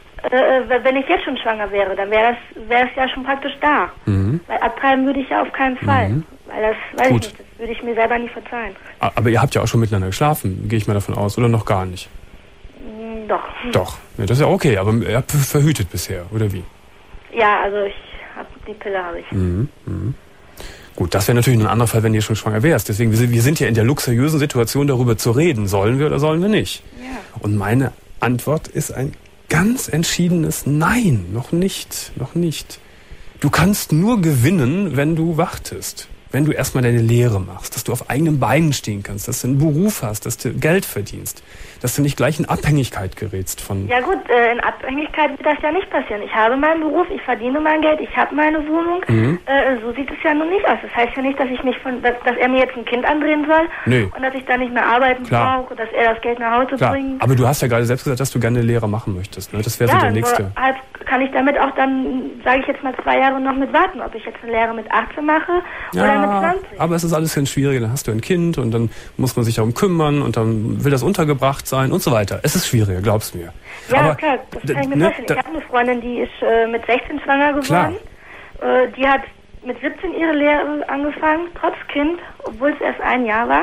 äh, wenn ich jetzt schon schwanger wäre, dann wäre das wäre es ja schon praktisch da. Mhm. Weil abtreiben würde ich ja auf keinen Fall. Mhm. Weil das, weiß Gut. ich nicht, das würde ich mir selber nie verzeihen. Aber ihr habt ja auch schon miteinander geschlafen, gehe ich mal davon aus, oder noch gar nicht? Mhm, doch. Doch, ja, das ist ja okay, aber ihr habt verhütet bisher, oder wie? Ja, also ich habe die Pille habe ich. Mhm. Mhm. Gut, das wäre natürlich ein anderer Fall, wenn ihr schon schwanger wärst. Deswegen, wir sind ja in der luxuriösen Situation, darüber zu reden. Sollen wir oder sollen wir nicht? Ja. Und meine Antwort ist ein ganz entschiedenes Nein. Noch nicht, noch nicht. Du kannst nur gewinnen, wenn du wartest. Wenn du erstmal deine Lehre machst, dass du auf eigenen Beinen stehen kannst, dass du einen Beruf hast, dass du Geld verdienst, dass du nicht gleich in Abhängigkeit gerätst von... Ja gut, äh, in Abhängigkeit wird das ja nicht passieren. Ich habe meinen Beruf, ich verdiene mein Geld, ich habe meine Wohnung. Mhm. Äh, so sieht es ja nun nicht aus. Das heißt ja nicht, dass ich mich von, dass, dass er mir jetzt ein Kind andrehen soll. Nö. Und dass ich da nicht mehr arbeiten brauche, dass er das Geld nach Hause Klar. bringt. Aber du hast ja gerade selbst gesagt, dass du gerne eine Lehre machen möchtest. Ne? Das wäre ja, so der nächste. Ja, halt kann ich damit auch dann, sage ich jetzt mal, zwei Jahre noch mit warten, ob ich jetzt eine Lehre mit achtzehn mache ja, oder mit zwanzig. Aber es ist alles ganz schwierig. Dann hast du ein Kind und dann muss man sich darum kümmern und dann will das untergebracht sein und so weiter. Es ist schwieriger, glaub's mir. Ja, aber, klar, das kann ich mir ne, vorstellen. Ich habe eine Freundin, die ist äh, mit sechzehn schwanger geworden. Äh, die hat mit siebzehn ihre Lehre angefangen, trotz Kind, obwohl es erst ein Jahr war.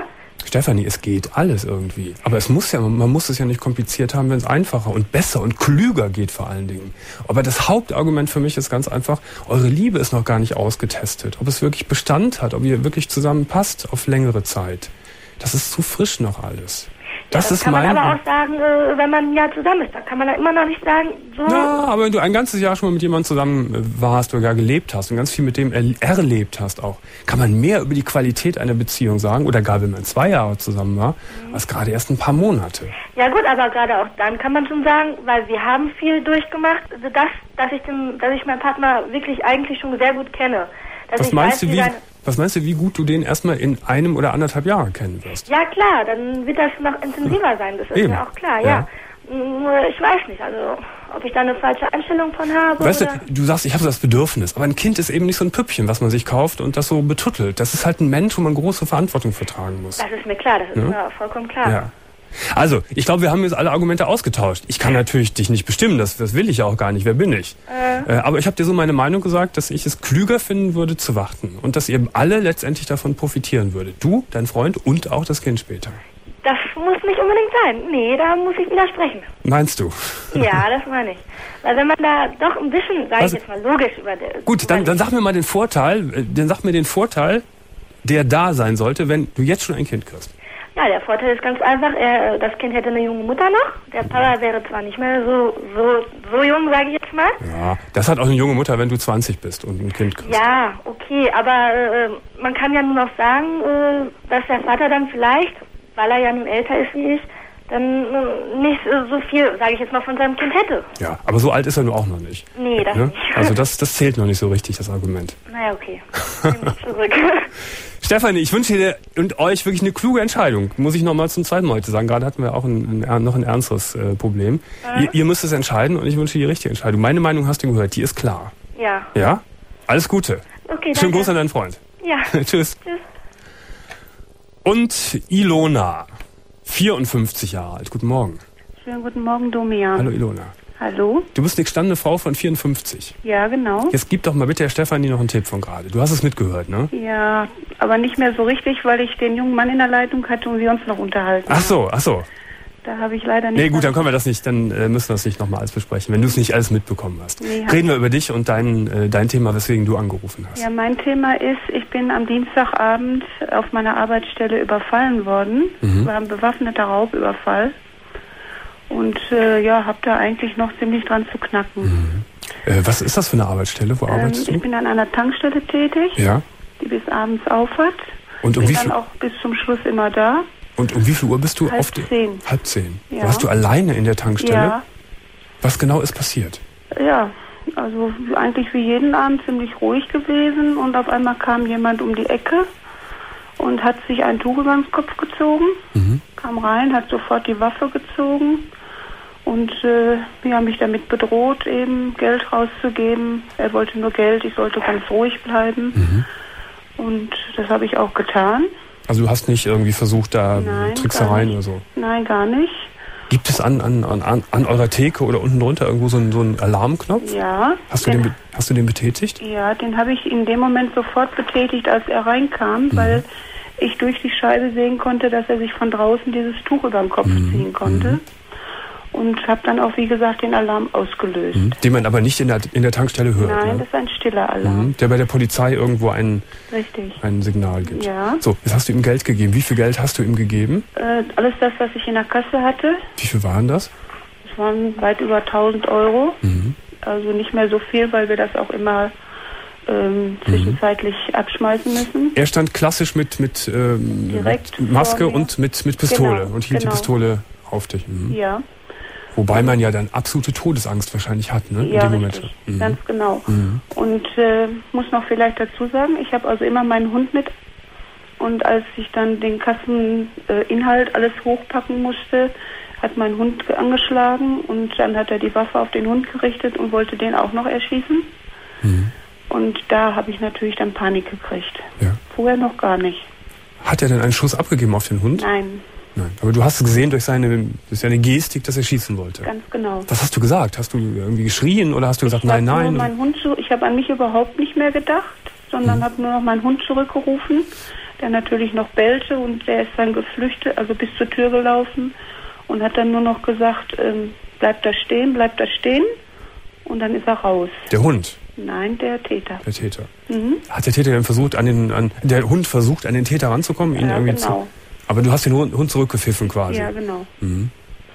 Stefanie, es geht alles irgendwie. Aber es muss ja, man muss es ja nicht kompliziert haben, wenn es einfacher und besser und klüger geht vor allen Dingen. Aber das Hauptargument für mich ist ganz einfach, eure Liebe ist noch gar nicht ausgetestet. Ob es wirklich Bestand hat, ob ihr wirklich zusammenpasst auf längere Zeit. Das ist zu frisch noch alles. Das, ja, das ist kann man mein aber auch sagen, äh, wenn man ein Jahr zusammen ist. Da kann man da immer noch nicht sagen, so... Ja, aber wenn du ein ganzes Jahr schon mal mit jemandem zusammen warst oder gar gelebt hast und ganz viel mit dem er erlebt hast auch, kann man mehr über die Qualität einer Beziehung sagen, oder gar wenn man zwei Jahre zusammen war, mhm. als gerade erst ein paar Monate. Ja gut, aber gerade auch dann kann man schon sagen, weil wir haben viel durchgemacht, also das, dass ich den, dass ich meinen Partner wirklich eigentlich schon sehr gut kenne. Dass Was ich meinst weiß, du, wie... seine Was meinst du, wie gut du den erstmal in einem oder anderthalb Jahren kennen wirst? Ja klar, dann wird das noch intensiver sein, das ist Eben. mir auch klar, Ja. ja. Nur ich weiß nicht, also ob ich da eine falsche Einstellung von habe. Weißt oder? du, du sagst, ich habe so das Bedürfnis, aber ein Kind ist eben nicht so ein Püppchen, was man sich kauft und das so betuttelt. Das ist halt ein Mensch, wo man große Verantwortung vertragen muss. Das ist mir klar, das ist Ja. mir auch vollkommen klar. Ja. Also, ich glaube, wir haben jetzt alle Argumente ausgetauscht. Ich kann natürlich dich nicht bestimmen, das, das will ich ja auch gar nicht. Wer bin ich? Äh. Äh, aber ich habe dir so meine Meinung gesagt, dass ich es klüger finden würde zu warten und dass ihr alle letztendlich davon profitieren würdet. Du, dein Freund und auch das Kind später. Das muss nicht unbedingt sein. Nee, da muss ich widersprechen. Meinst du? Ja, das meine ich. Weil wenn man da doch ein bisschen, sage ich Also, jetzt mal, logisch über... Der, Gut, dann, dann sag mir mal den Vorteil, äh, dann sag mir den Vorteil, der da sein sollte, wenn du jetzt schon ein Kind kriegst. Ja, der Vorteil ist ganz einfach, er, das Kind hätte eine junge Mutter noch. Der Papa wäre zwar nicht mehr so so so jung, sage ich jetzt mal. Ja, das hat auch eine junge Mutter, wenn du zwanzig bist und ein Kind kriegst. Ja, okay, aber äh, man kann ja nur noch sagen, äh, dass der Vater dann vielleicht, weil er ja nun älter ist wie ich, dann äh, nicht äh, so viel, sage ich jetzt mal, von seinem Kind hätte. Ja, aber so alt ist er nun auch noch nicht. Nee, das Ne? nicht. Also das, das zählt noch nicht so richtig, das Argument. Naja, okay. Nehm ich zurück. Stefanie, ich wünsche dir und euch wirklich eine kluge Entscheidung. Muss ich nochmal zum zweiten Mal heute sagen. Gerade hatten wir auch ein, ein, noch ein ernsteres äh, Problem. Mhm. Ihr, ihr müsst es entscheiden und ich wünsche dir die richtige Entscheidung. Meine Meinung hast du gehört, die ist klar. Ja. Ja? Alles Gute. Okay, Schönen danke. Gruß an deinen Freund. Ja. Tschüss. Tschüss. Und Ilona, vierundfünfzig Jahre alt. Guten Morgen. Schönen guten Morgen, Domian. Hallo Ilona. Hallo? Du bist eine gestandene Frau von vierundfünfzig. Ja, genau. Jetzt gib doch mal bitte der Stefanie noch einen Tipp von gerade. Du hast es mitgehört, ne? Ja, aber nicht mehr so richtig, weil ich den jungen Mann in der Leitung hatte und wir uns noch unterhalten. Ach so, ach so. Da habe ich leider nicht... Nee, gut, dann können wir das nicht, dann äh, müssen wir das nicht nochmal alles besprechen, wenn du es nicht alles mitbekommen hast. Nee, hab- Reden wir über dich und dein, äh, dein Thema, weswegen du angerufen hast. Ja, mein Thema ist, ich bin am Dienstagabend auf meiner Arbeitsstelle überfallen worden. Mhm. War ein bewaffneter Raubüberfall. Und äh, ja, habe da eigentlich noch ziemlich dran zu knacken. Mhm. Äh, was ist das für eine Arbeitsstelle? Wo Ähm, arbeitest ich du? bin an einer Tankstelle tätig, Ja. die bis abends auf hat. Und um bin wie dann viel, auch bis zum Schluss immer da. und um wie viel Uhr bist du Halb auf der? zehn. Halb zehn. Ja. Warst du alleine in der Tankstelle? Ja, Was genau ist passiert? ja, also eigentlich wie jeden Abend ziemlich ruhig gewesen und auf einmal kam jemand um die Ecke und hat sich ein Tuch über den Kopf gezogen, Mhm. kam rein, hat sofort die Waffe gezogen und äh, ja, mich damit bedroht, eben Geld rauszugeben. Er wollte nur Geld, ich sollte ganz ruhig bleiben Mhm. und das habe ich auch getan. Also du hast nicht irgendwie versucht, da Nein, Tricksereien gar oder so? Nein, gar nicht. Gibt es an, an, an, an eurer Theke oder unten drunter irgendwo so einen, so einen Alarmknopf? Ja. Hast du den, be- hast du den betätigt? Ja, den habe ich in dem Moment sofort betätigt, als er reinkam, Mhm. weil ich durch die Scheibe sehen konnte, dass er sich von draußen dieses Tuch über den Kopf Mhm. ziehen konnte. Mhm. Und habe dann auch, wie gesagt, den Alarm ausgelöst. Mhm. Den man aber nicht in der, in der Tankstelle hört. Nein, ne? das ist ein stiller Alarm. Mhm. Der bei der Polizei irgendwo ein, Richtig. ein Signal gibt. Ja. So, jetzt hast du ihm Geld gegeben. Wie viel Geld hast du ihm gegeben? Äh, alles das, was ich in der Kasse hatte, Wie viel waren das? das waren weit über tausend Euro. Mhm. Also nicht mehr so viel, weil wir das auch immer ähm, zwischenzeitlich abschmeißen müssen. Er stand klassisch mit, mit, ähm, Direkt mit Maske vor mir. und mit, mit Pistole Genau, und hielt genau. die Pistole auf dich. Mhm. Ja. Wobei man ja dann absolute Todesangst wahrscheinlich hat, ne? Ja, in dem richtig. Moment. Mhm. Ganz genau. Mhm. Und äh, muss noch vielleicht dazu sagen, ich habe also immer meinen Hund mit. Und als ich dann den Kasseninhalt äh, Inhalt alles hochpacken musste, hat mein Hund angeschlagen und dann hat er die Waffe auf den Hund gerichtet und wollte den auch noch erschießen. Mhm. Und da habe ich natürlich dann Panik gekriegt. Ja. Vorher noch gar nicht. Hat er denn einen Schuss abgegeben auf den Hund? Nein, Nein. Aber du hast gesehen durch seine, durch seine Gestik, dass er schießen wollte. ganz genau. Was hast du gesagt? Hast du irgendwie geschrien oder hast du gesagt, Ich nein, hab nein? Nur meinen Hund zu, ich habe an mich überhaupt nicht mehr gedacht, sondern Mhm. habe nur noch meinen Hund zurückgerufen. der natürlich noch bellte und der ist dann geflüchtet, also bis zur Tür gelaufen und hat dann nur noch gesagt, ähm, bleib da stehen, bleib da stehen und dann ist er raus. Der Hund? Nein, der Täter. Der Täter. Mhm. Hat der Täter dann versucht, an den, an, der Hund versucht, an den Täter ranzukommen? Ihn Ja, irgendwie genau. zu, aber du hast den Hund, Hund zurückgepfiffen quasi? Ja, genau. Mhm.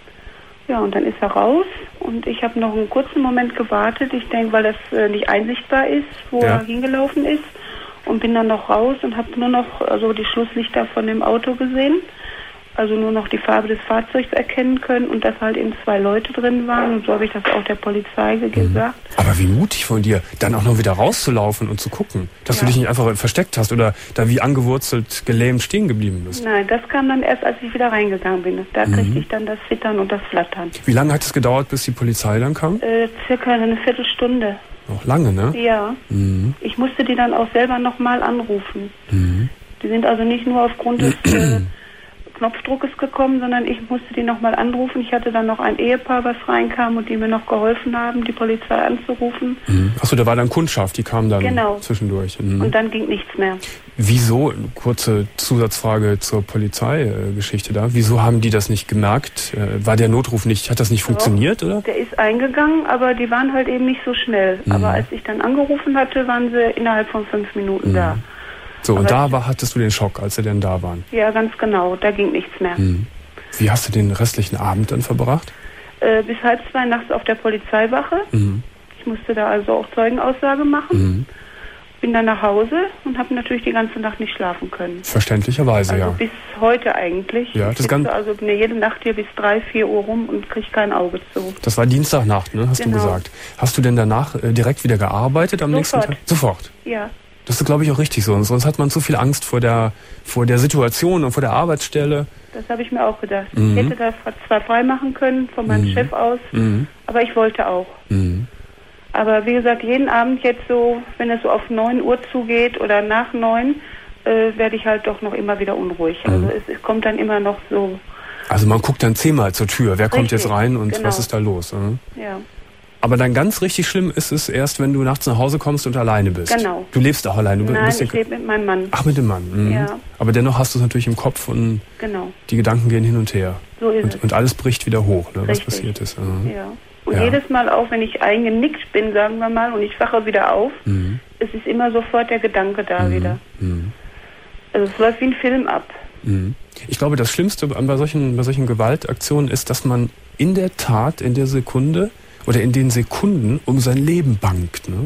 Ja, und dann ist er raus und ich habe noch einen kurzen Moment gewartet. Ich denke, weil das äh, nicht einsichtbar ist, wo Ja. er hingelaufen ist, und bin dann noch raus und habe nur noch also die Schlusslichter von dem Auto gesehen, also nur noch die Farbe des Fahrzeugs erkennen können und dass halt eben zwei Leute drin waren und so habe ich das auch der Polizei gesagt. Aber wie mutig von dir, dann auch noch wieder rauszulaufen und zu gucken, dass Ja. du dich nicht einfach versteckt hast oder da wie angewurzelt, gelähmt stehen geblieben bist. Nein, das kam dann erst, als ich wieder reingegangen bin. Da Mhm. kriegte ich dann das Zittern und das Flattern. Wie lange hat es gedauert, bis die Polizei dann kam? Äh, circa eine Viertelstunde. Noch lange, ne? Ja. Mhm. Ich musste die dann auch selber nochmal anrufen. Mhm. Die sind also nicht nur aufgrund des äh, Knopfdruckes gekommen, sondern ich musste die nochmal anrufen. Ich hatte dann noch ein Ehepaar, was reinkam und die mir noch geholfen haben, die Polizei anzurufen. Mhm. Achso, da war dann Kundschaft, die kam dann Genau. zwischendurch. Mhm. Und dann ging nichts mehr. Wieso, kurze Zusatzfrage zur Polizeigeschichte da, wieso haben die das nicht gemerkt? Äh, War der Notruf nicht, hat das nicht funktioniert, oder? Der ist eingegangen, aber die waren halt eben nicht so schnell. Mhm. Aber als ich dann angerufen hatte, waren sie innerhalb von fünf Minuten Mhm. da. So, und Aber da ich- war, hattest du den Schock, als sie denn da waren. Ja, ganz genau. Da ging nichts mehr. Mhm. Wie hast du den restlichen Abend dann verbracht? Äh, bis halb zwei nachts auf der Polizeiwache. Mhm. Ich musste da also auch Zeugenaussage machen. Mhm. Bin dann nach Hause und habe natürlich die ganze Nacht nicht schlafen können. Verständlicherweise, Also ja. bis heute eigentlich. Ja, ich das kann- sitze also ne, jede Nacht hier bis drei, vier Uhr rum und kriege kein Auge zu. Das war Dienstagnacht, ne, hast Genau. du gesagt. Hast du denn danach äh, direkt wieder gearbeitet am nächsten Sofort. Tag? Sofort. Ja, Das ist, glaube ich, auch richtig so. Und sonst hat man zu viel Angst vor der, vor der Situation und vor der Arbeitsstelle. das habe ich mir auch gedacht. Mhm. Ich hätte da zwar frei machen können von meinem Mhm. Chef aus, Mhm. aber ich wollte auch. Mhm. Aber wie gesagt, jeden Abend jetzt so, wenn es so auf neun Uhr zugeht oder nach neun, äh, werde ich halt doch noch immer wieder unruhig. Mhm. Also es, es kommt dann immer noch so, Also man guckt dann zehnmal zur Tür. Wer kommt Richtig, jetzt rein und genau. was ist da los? Ne? ja. Aber dann ganz richtig schlimm ist es erst, wenn du nachts nach Hause kommst und alleine bist. Genau. Du lebst auch alleine. Du Nein, bist ich lebe mit meinem Mann. Ach, mit dem Mann. Mhm. Ja. Aber dennoch hast du es natürlich im Kopf und Genau, die Gedanken gehen hin und her. so ist Und, es. und alles bricht wieder hoch, ne, was Richtig. passiert ist. Mhm. Ja. Und Ja. jedes Mal auch, wenn ich eingenickt bin, sagen wir mal, und ich wache wieder auf, Mhm. es ist immer sofort der Gedanke da wieder. Mhm. Also es läuft wie ein Film ab. Mhm. Ich glaube, das Schlimmste an bei solchen, bei solchen Gewaltaktionen ist, dass man in der Tat, in der Sekunde oder in den Sekunden um sein Leben bangt. Ne?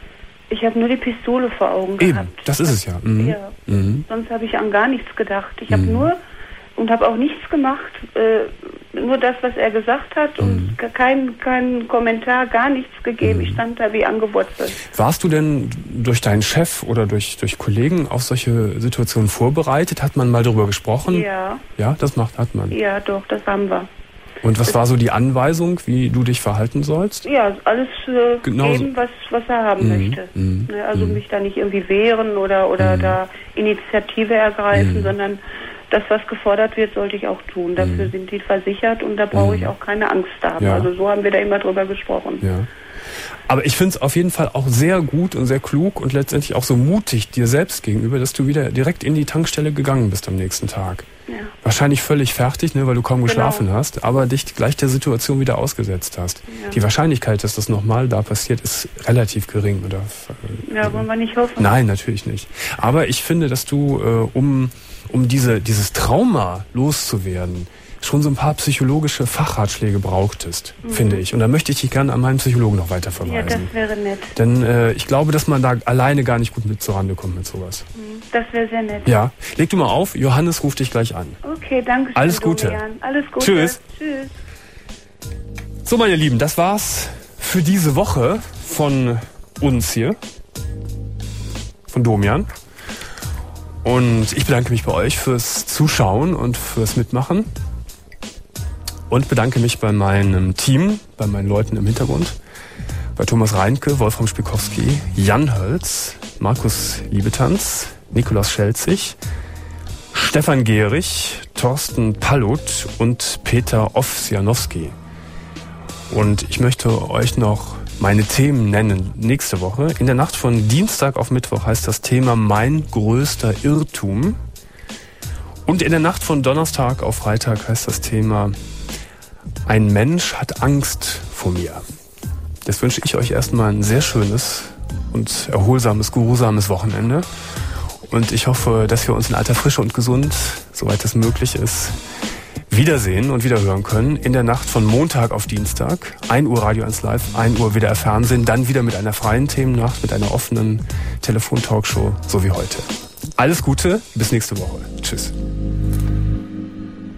Ich habe nur die Pistole vor Augen Eben, gehabt. das ist es ja. Mhm. Ja. Mhm. Sonst habe ich an gar nichts gedacht. Ich habe Mhm. nur und habe auch nichts gemacht, äh, nur das, was er gesagt hat und Mhm. kein, kein Kommentar, gar nichts gegeben. Mhm. Ich stand da wie angewurzelt. Warst du denn durch deinen Chef oder durch, durch Kollegen auf solche Situationen vorbereitet? Hat man mal darüber gesprochen? Ja, Ja, das macht, hat man. ja, doch, das haben wir. Und was war so die Anweisung, wie du dich verhalten sollst? Ja, alles äh, Genauso. geben, was, was er haben Mhm, möchte. mhm, Ne, also mhm. mich da nicht irgendwie wehren oder, oder Mhm. da Initiative ergreifen, Mhm. sondern das, was gefordert wird, sollte ich auch tun. Dafür Mhm. sind die versichert und da brauche ich Mhm. auch keine Angst haben. Ja. Also so haben wir da immer drüber gesprochen. Ja. Aber ich finde es auf jeden Fall auch sehr gut und sehr klug und letztendlich auch so mutig dir selbst gegenüber, dass du wieder direkt in die Tankstelle gegangen bist am nächsten Tag. Ja. Wahrscheinlich völlig fertig, ne, weil du kaum Genau. geschlafen hast, aber dich gleich der Situation wieder ausgesetzt hast. Ja. Die Wahrscheinlichkeit, dass das nochmal da passiert, ist relativ gering. Oder, äh, Ja, wollen wir nicht hoffen. Nein, natürlich nicht. Aber ich finde, dass du, äh, um, um diese, dieses Trauma loszuwerden, schon so ein paar psychologische Fachratschläge brauchtest, Mhm. finde ich. Und da möchte ich dich gerne an meinen Psychologen noch weiter Ja, das verweisen. wäre nett. Denn äh, ich glaube, dass man da alleine gar nicht gut mit zurande kommt mit sowas. Das wäre sehr nett. Ja, leg du mal auf, Johannes ruft dich gleich an. Okay, danke schön. Alles Gute. Dorian. Alles Gute. Tschüss. Tschüss. So, meine Lieben, das war's für diese Woche von uns hier, von Domian. Und ich bedanke mich bei euch fürs Zuschauen und fürs Mitmachen. Und bedanke mich bei meinem Team, bei meinen Leuten im Hintergrund. Bei Thomas Reinke, Wolfram Spikowski, Jan Hölz, Markus Liebetanz, Nikolaus Schelzig, Stefan Gehrig, Thorsten Pallut und Peter Owsianowski. Und ich möchte euch noch meine Themen nennen nächste Woche. In der Nacht von Dienstag auf Mittwoch heißt das Thema Mein größter Irrtum. Und in der Nacht von Donnerstag auf Freitag heißt das Thema: Ein Mensch hat Angst vor mir. Jetzt wünsche ich euch erstmal ein sehr schönes und erholsames, geruhsames Wochenende. Und ich hoffe, dass wir uns in alter Frische und gesund, soweit es möglich ist, wiedersehen und wiederhören können. In der Nacht von Montag auf Dienstag. ein Uhr Radio eins Live, ein Uhr W D R Fernsehen. Dann wieder mit einer freien Themennacht, mit einer offenen Telefon-Talkshow, so wie heute. Alles Gute, bis nächste Woche. Tschüss.